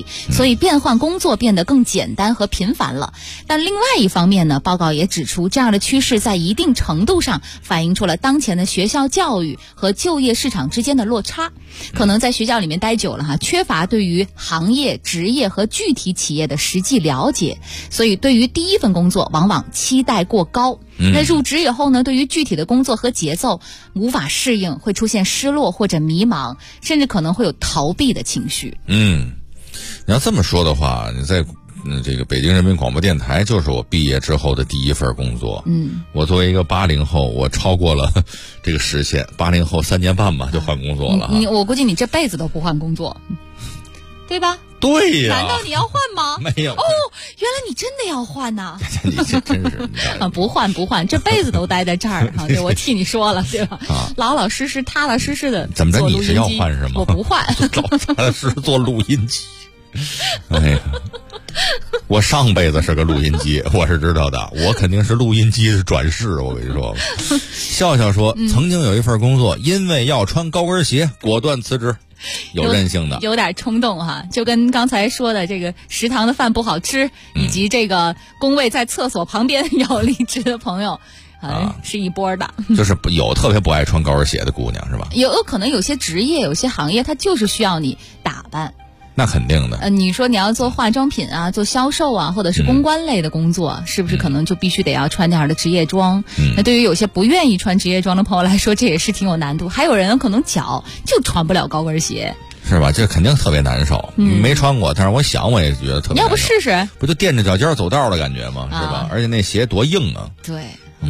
力，所以变换工作变得更简单和频繁了。但另外一方面呢，报告也指出，这样的趋势在一定程度上反映出了当前的学校教育和就业市场之间的落差。可能在学校里面待久了缺乏对于行业、职业和具体企业的实际了解，所以对于第一份工作往往期待过高。那入职以后呢，对于具体的工作和节奏无法适应，会出现失落或者迷茫，甚至可能会有逃避的情绪。 你要这么说的话，你在这个北京人民广播电台就是我毕业之后的第一份工作。我作为一个80后，我超过了这个时限，80后3年半吧就换工作了。 我估计你这辈子都不换工作，对吧？ 对呀， 难道你要换吗？ 没有。 哦，原来你真的要换呐！ 你这真是不换，这辈子都待在这儿对，我替你说了，对吧？老老实实、踏踏实实的。 怎么着？你是要换是吗？ 我不换， 踏踏实实做录音机。哎呀，我上辈子是个录音机，我是知道的，我肯定是录音机的转世。我跟你说，笑笑说，曾经有一份工作，因为要穿高跟鞋，果断辞职。有韧性的， 有点冲动哈，就跟刚才说的这个食堂的饭不好吃，以及这个工位在厕所旁边要离职的朋友，是一波的。 就是有特别不爱穿高跟鞋的姑娘是吧？ 有可能有些职业、有些行业，它就是需要你打扮。 那肯定的。 你说你要做化妆品啊，做销售啊，或者是公关类的工作，是不是可能就必须得要穿点的职业装？那对于有些不愿意穿职业装的朋友来说，这也是挺有难度。还有人可能脚就穿不了高跟鞋， 是吧？这肯定特别难受。没穿过，但是我想我也觉得特别难受。 你要不试试？ 不就垫着脚尖走道的感觉吗？是吧？而且那鞋多硬啊！ 对，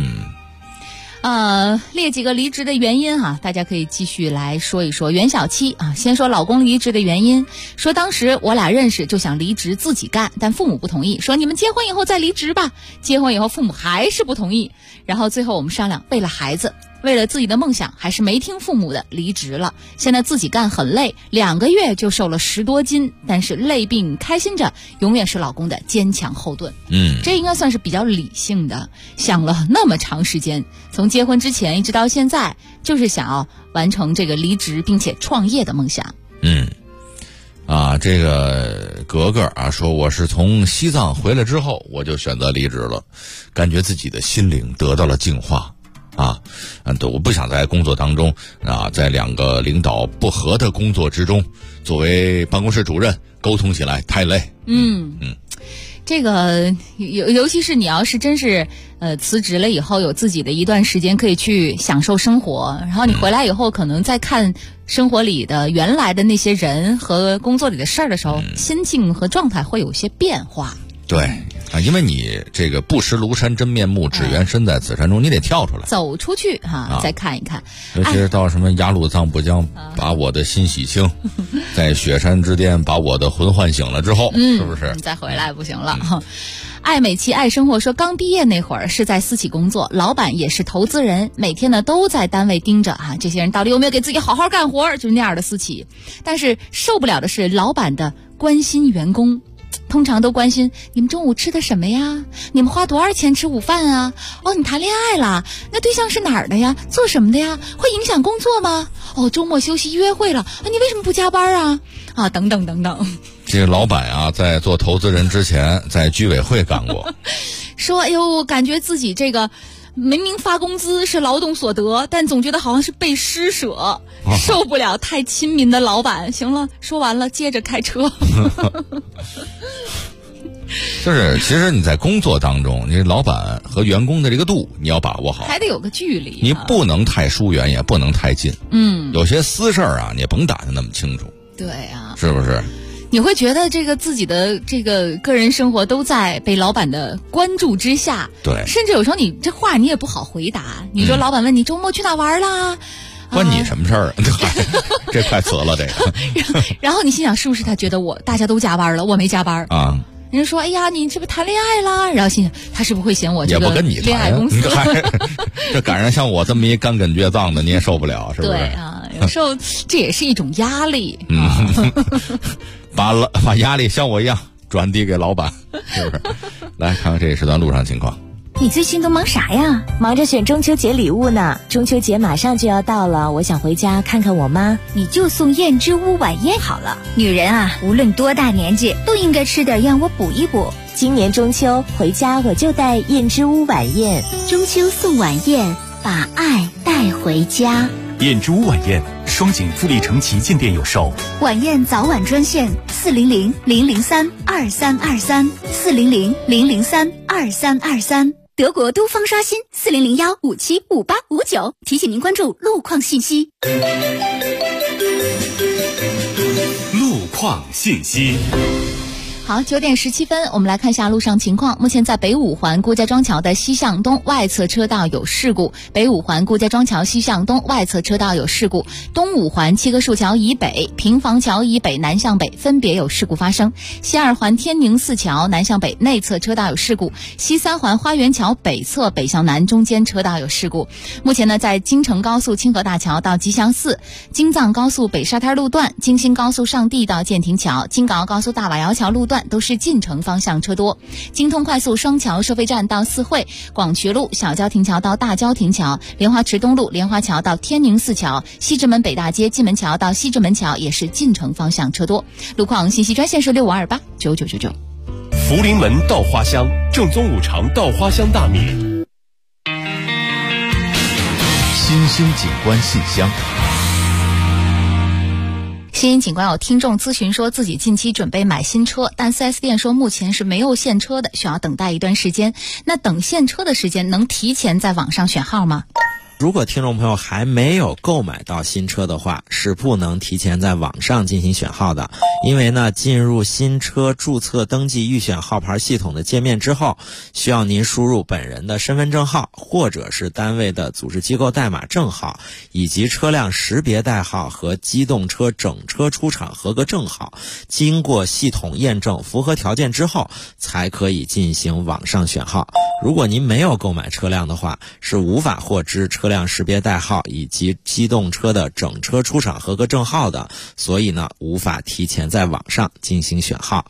列几个离职的原因大家可以继续来说一说。袁小七先说老公离职的原因，说当时我俩认识就想离职自己干，但父母不同意，说你们结婚以后再离职吧。结婚以后父母还是不同意，然后最后我们商量，为了孩子，为了自己的梦想，还是没听父母的离职了。现在自己干很累，2个月就瘦了10多斤，但是累并开心着，永远是老公的坚强后盾。这应该算是比较理性的，想了那么长时间，从结婚之前一直到现在，就是想要完成这个离职并且创业的梦想。 这个格格说，我是从西藏回来之后，我就选择离职了，感觉自己的心灵得到了净化。我不想在工作当中在2个领导不合的工作之中，作为办公室主任沟通起来太累。 这个尤其是你要是真是辞职了以后，有自己的一段时间可以去享受生活，然后你回来以后可能再看生活里的原来的那些人和工作里的事儿的时候，心境和状态会有些变化。 对因为你这个不识庐山真面目，只缘身在此山中，你得跳出来，走出去再看一看。 尤其是到什么雅鲁藏布江把我的心洗清，在雪山之巅把我的魂唤醒了之后，是不是？ 你再回来不行了。爱美琪爱生活说，刚毕业那会儿是在私企工作，老板也是投资人，每天呢都在单位盯着这些人到底有没有给自己好好干活，就是那样的私企。但是受不了的是老板的关心员工，通常都关心你们中午吃的什么呀？你们花多少钱吃午饭啊？你谈恋爱了？那对象是哪儿的呀？做什么的呀？会影响工作吗？周末休息约会了，你为什么不加班啊？等等等等。 这个老板在做投资人之前，在居委会干过， 说感觉自己这个明明发工资是劳动所得，但总觉得好像是被施舍，受不了太亲民的老板。行了，说完了，接着开车。 就是其实你在工作当中，你老板和员工的这个度你要把握好， 还得有个距离你不能太疏远，也不能太近。有些私事你也甭打得那么清楚。 对是不是？ 你会觉得这个自己的这个个人生活都在被老板的关注之下。 对， 甚至有时候你这话你也不好回答。你说老板问你周末去哪玩啦？ 关你什么事儿？这快辞了这个。 然后你心想，是不是他觉得大家都加班了，我没加班人家说，哎呀，你这不谈恋爱啦？然后心想，他是不是会嫌我这个恋爱公司？ 这赶上像我这么一干梗倔脏的，你也受不了，是不是？ 对有时候这也是一种压力。 把压力像我一样转递给老板，是不是？来看看这一时段路上情况。 你最近都忙啥呀？ 忙着选中秋节礼物呢。中秋节马上就要到了，我想回家看看我妈。 你就送燕之屋晚宴好了。女人啊，无论多大年纪，都应该吃点燕窝补一补。 今年中秋回家我就带燕之屋晚宴。 中秋送晚宴，把爱带回家。 燕之屋晚宴，双井富力城旗舰店有售。 晚宴早晚专线400-003-2323，400-003-2323。德国都方刷新400-1575859，提醒您关注路况信息。 路况信息。 好，9点17分，我们来看一下路上情况。目前在北五环顾家庄桥的西向东外侧车道有事故，北五环顾家庄桥西向东外侧车道有事故，东五环七棵树桥以北、平房桥以北南向北分别有事故发生，西二环天宁寺桥南向北内侧车道有事故，西三环花园桥北侧北向南中间车道有事故。目前呢，在京承高速清河大桥到吉祥寺、京藏高速北沙滩路段、京新高速上地到建亭桥、京港澳高速大瓦窑桥路段都是进城方向车多。京通快速双桥收费站到四惠、广渠路小郊亭桥到大郊亭桥、莲花池东路莲花桥到天宁寺桥、西直门北大街进门桥到西直门桥也是进城方向车多。路况信息专线是65289999。 福临门稻花香，正宗五常稻花香大米。 新兴景观信箱。 新景观有听众咨询说自己近期准备买新车，但 4S 店说目前是没有现车的，需要等待一段时间。那等现车的时间能提前在网上选号吗？ 如果听众朋友还没有购买到新车的话，是不能提前在网上进行选号的。因为呢，进入新车注册登记预选号牌系统的界面之后，需要您输入本人的身份证号或者是单位的组织机构代码证号，以及车辆识别代号和机动车整车出厂合格证号，经过系统验证符合条件之后，才可以进行网上选号。如果您没有购买车辆的话，是无法获知车辆识别代号以及机动车的整车出厂合格证号的，所以呢，无法提前在网上进行选号。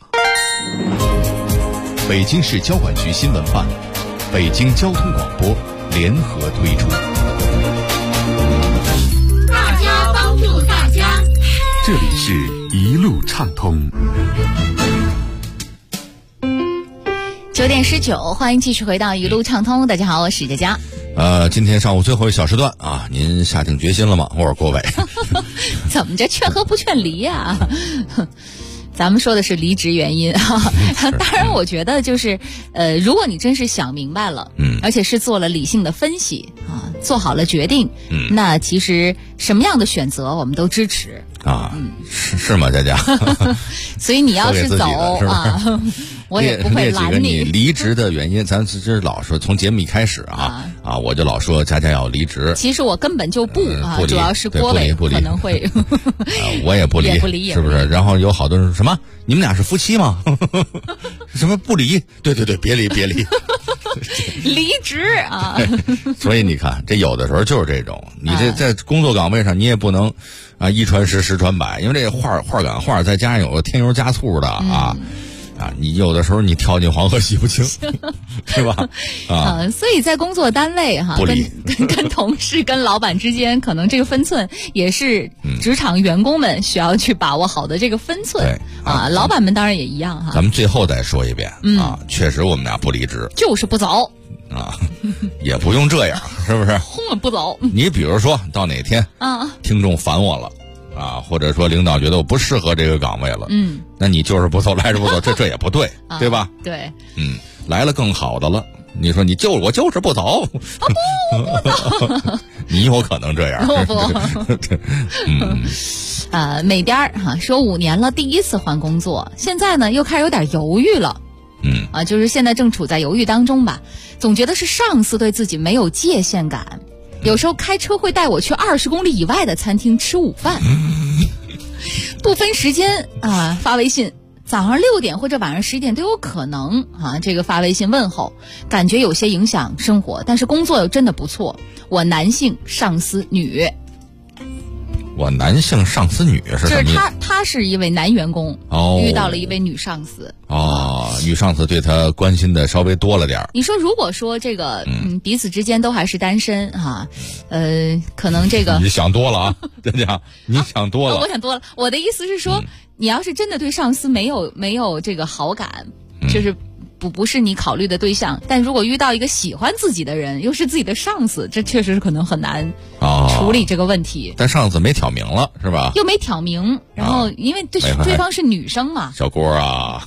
北京市交管局新闻办、北京交通广播联合推出。 大家帮助大家， 这里是一路畅通。 9点19，欢迎继续回到一路畅通。大家好，我是佳佳。 今天上午最后一小时段啊，您下定决心了吗？我是郭伟。 怎么这劝和不劝离呀？咱们说的是离职原因啊，当然我觉得就是如果你真是想明白了，而且是做了理性的分析啊，做好了决定，那其实什么样的选择我们都支持啊，是吗，佳佳？ 所以你要是走啊，我也不会拦你离职的原因。咱这老说从节目一开始啊，我就老说佳佳要离职。 其实我根本就不啊，主要是郭伟可能会， 我也不离，是不是？然后有好多人说什么，你们俩是夫妻吗？什么不离？对，别离， 离职啊！ 所以你看，这有的时候就是这种，你这在工作岗位上，你也不能啊一传十，十传百，因为这话赶话，再加上有个添油加醋的啊。你有的时候你跳进黄河洗不清，是吧？ 所以在工作单位哈，跟同事、跟老板之间，可能这个分寸也是职场员工们需要去把握好的这个分寸啊。老板们当然也一样哈。 咱们最后再说一遍啊，确实我们俩不离职， 就是不走啊，也不用这样，是不是？ 轰了不走。 你比如说到哪天听众烦我了。或者说领导觉得我不适合这个岗位了，那你就是不走，来着不走，这也不对，对吧？ 对， 来了更好的了，你说我就是不走， 不走， 你有可能这样， 美边说5年了，第一次换工作，现在呢又开始有点犹豫了，就是现在正处在犹豫当中吧，总觉得是上司对自己没有界限感。有时候开车会带我去20公里以外的餐厅吃午饭，不分时间啊，发微信，早上6点或者晚上11点都有可能啊。这个发微信问候，感觉有些影响生活，但是工作又真的不错。我男性上司女， 我男性上司女是什么意思？ 就是他是一位男员工，遇到了一位女上司。 女上司对他关心的稍微多了点儿。 你说如果说这个彼此之间都还是单身哈，可能这个你想多了啊，这样你想多了。 我想多了。我的意思是说，你要是真的对上司没有这个好感，就是不是你考虑的对象，但如果遇到一个喜欢自己的人，又是自己的上司，这确实是可能很难处理这个问题。 但上司没挑明了是吧？ 又没挑明，然后因为对方是女生嘛。 小郭啊，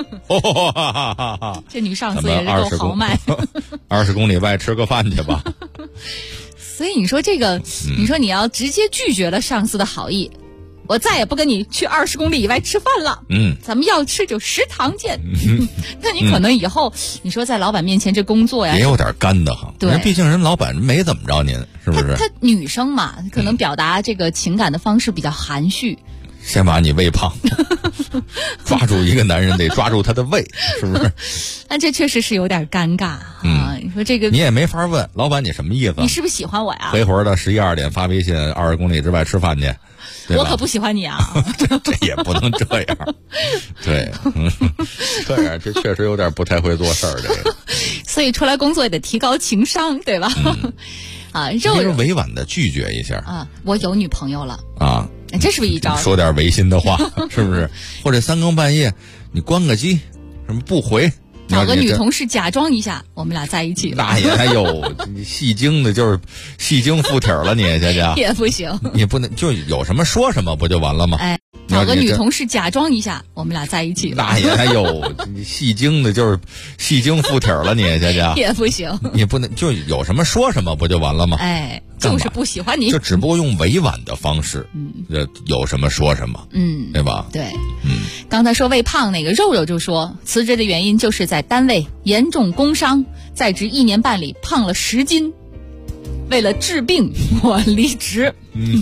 这女上司也是够豪迈。 20公里外吃个饭去吧。 所以你说这个，你说你要直接拒绝了上司的好意，我再也不跟你去20公里以外吃饭了。咱们要吃就食堂见。那你可能以后，你说在老板面前这工作呀， 也有点干的哈。对，毕竟人老板没怎么着您，是不是？ 她女生嘛，可能表达这个情感的方式比较含蓄。 先把你喂胖，抓住一个男人得抓住他的胃，是不是？ 那这确实是有点尴尬啊！你说这个， 你也没法问老板你什么意思？ 你是不是喜欢我呀？ 回活的11、2点发微信，20公里之外吃饭去。 我可不喜欢你啊！ 这也不能这样，对，这样这确实有点不太会做事儿，这个。 所以出来工作也得提高情商，对吧？ 肉肉委婉的拒绝一下啊！我有女朋友了啊！ 这是不是一招？ 说点违心的话，是不是？或者3更半夜你关个机，什么不回？ 找个女同事假装一下，我们俩在一起。 那也还有戏精的，就是戏精附体了，你这叫也不行。 你不能就有什么说什么，不就完了吗？ 哎，找个女同事假装一下，我们俩在一起。 那也还有戏精的，就是戏精附体了，你这叫也不行。 你不能就有什么说什么，不就完了吗？ 哎，就是不喜欢你， 就只不过用委婉的方式，有什么说什么，对吧？ 对，刚才说喂胖那个肉肉就说辞职的原因就是在单位严重工伤，在职1年半里胖了10斤，为了治病我离职。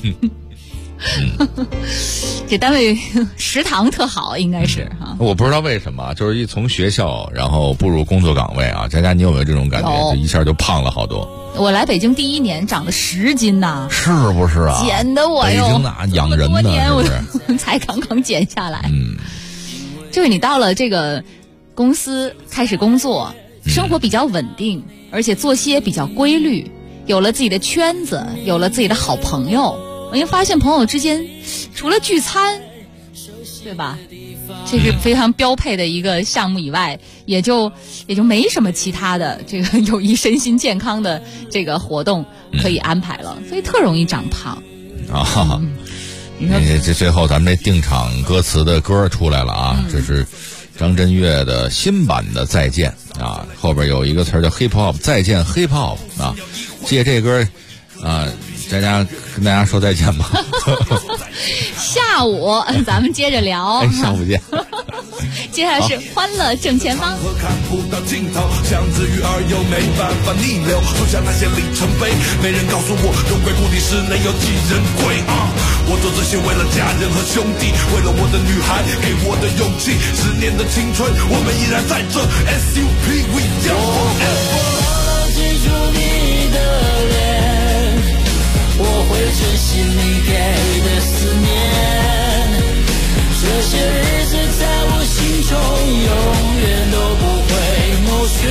这单位食堂特好，应该是哈。 我不知道为什么，就是从学校然后步入工作岗位啊，佳佳你有没有这种感觉？就一下就胖了好多。 我来北京第1年长了10斤呐， 是不是啊？ 减的我哟， 北京哪养人呢？ 是不是？才刚刚减下来。就是你到了这个公司开始工作，生活比较稳定，而且作息也比较规律，有了自己的圈子，有了自己的好朋友。我也发现朋友之间除了聚餐，对吧？这是非常标配的一个项目以外，也就没什么其他的这个有益身心健康的这个活动可以安排了，所以特容易长胖啊。这最后咱们这定场歌词的歌出来了啊，这是张震岳的新版的再见啊，后边有一个词叫 hip hop 再见 hip hop 啊，借这歌啊，佳佳跟大家说再见吧。 下午咱们接着聊。 下午见。 接下来是欢乐正前方。 看不到尽头，像子鱼儿又没办法逆流，就像那些里程碑，没人告诉我荣归故里室内有几人归啊！我做这些为了家人和兄弟，为了我的女孩给我的勇气，10年的青春，我们依然在这 SUP we young forever。 记住你的脸，我会珍惜你给的思念，这些日子在我心中永远都不会抹去。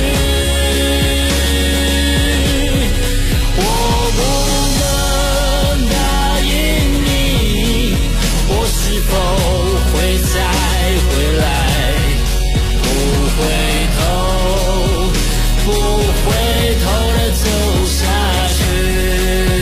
我不能答应你，我是否会再回来？不回头，不回头的走下去。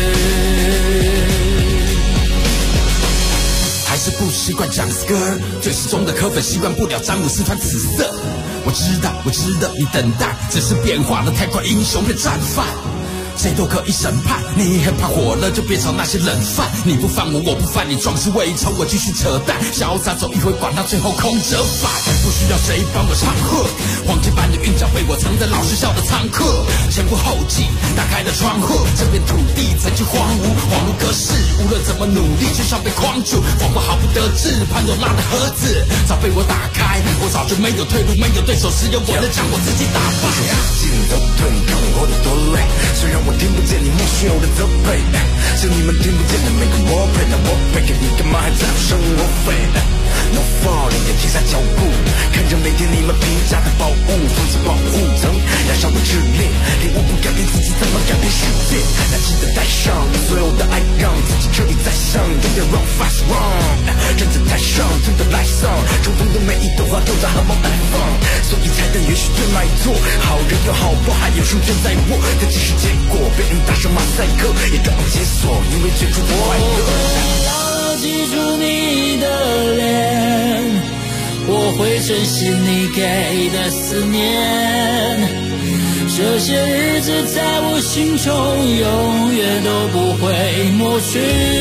还是不习惯讲 skirt， 最始终的科粉习惯不了詹姆斯穿紫色。我知道你等待，只是变化的太快，英雄变战犯。谁都可以审判，你很怕火了就别炒那些冷饭。你不犯我，我不犯你，壮士未酬，我继续扯淡，潇洒走一回，管他最后空折返。不需要谁帮我唱和，黄金般的韵脚被我藏在老师校的仓库，前仆后继打开了窗户，这片土地曾经荒芜，恍如隔世，无论怎么努力就像被框住，仿佛毫不得志，潘多拉的盒子早被我打开，我早就没有退路，没有对手，只有我能将我自己打败。尽头对你看我活得多累，虽然我听不见你莫须有的责备，是你们听不见的每个我配，那我配给你干嘛还在乎生活费 No falling 也停下脚步，看着每天你们评价的宝物，放弃保护层燃烧的炽烈，领悟不改变自己怎么改变世界，那记得带上所有的爱，让自己彻底在上，永远 run fast run， 站在台上真的来上，冲锋的每一朵花都在和梦安放，所以才能允许最卖座，好人有好报，还有书卷在握，但即使结果被人打上马赛克，也照样解锁，因为最初的快乐。 记住你的脸，我会珍惜你给的思念，这些日子在我心中永远都不会抹去，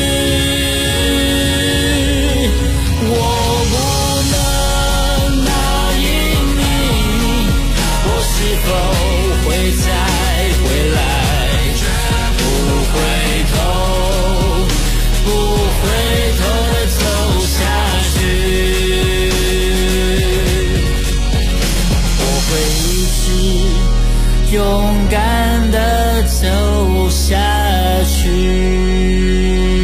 我不能答应你，我是否会再回来，不回头，不回头的走下去，我会一直勇敢的走下去。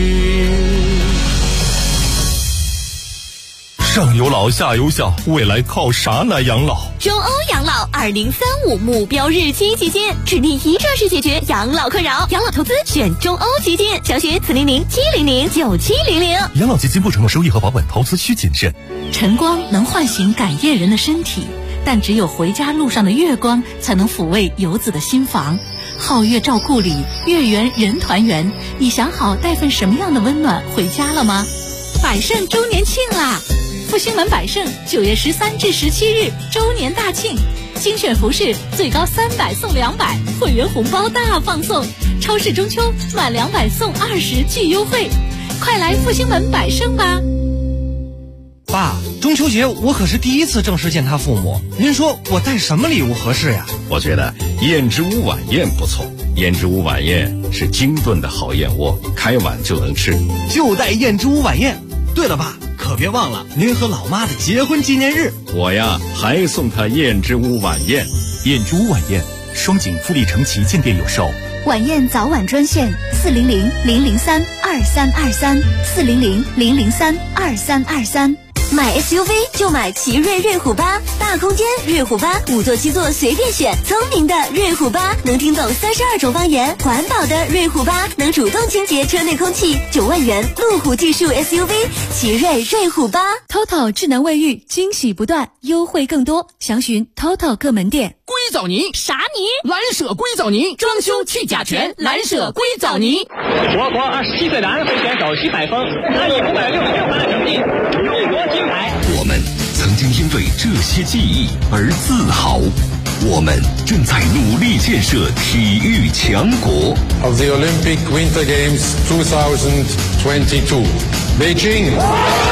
上有老下有小，未来靠啥来养老？ 中欧养老2035目标日期基金，致力一站式解决养老困扰，养老投资选中欧基金，详询400-700-9700。 养老基金不承诺收益和保本，投资需谨慎。 晨光能唤醒感夜人的身体，但只有回家路上的月光才能抚慰游子的心房。皓月照故里，月圆人团圆。你想好带份什么样的温暖回家了吗？百盛周年庆啦！复兴门百盛9月13至17日周年大庆，精选服饰最高300送200，会员红包大放送，超市中秋满200送20巨优惠，快来复兴门百盛吧！ 爸，中秋节我可是第一次正式见他父母，您说我带什么礼物合适呀？ 我觉得燕之屋晚宴不错，燕之屋晚宴是精炖的好燕窝，开碗就能吃， 就带燕之屋晚宴。对了爸，可别忘了您和老妈的结婚纪念日。 我呀还送他燕之屋晚宴。 燕之屋晚宴，双井富力城旗舰店有售。 晚宴早晚专线400-003-2323，400-003-2323。 买 SUV 就买奇瑞瑞虎8，大空间瑞虎8，5座7座随便选，聪明的瑞虎8能听懂32种方言，环保的瑞虎8能主动清洁车内空气，9万元路虎技术 SUV， 奇瑞瑞虎8。 TOTO 智能卫浴惊喜不断，优惠更多，详询 TOTO 各门店。 硅藻泥啥泥？ 蓝舍硅藻泥，装修去甲醛，蓝舍硅藻泥。 我国27岁男会选手徐海峰，他以566分的成绩勇夺金牌。 我们曾经因为这些记忆而自豪，我们正在努力建设体育强国。 Of the Olympic Winter Games 2022, Beijing.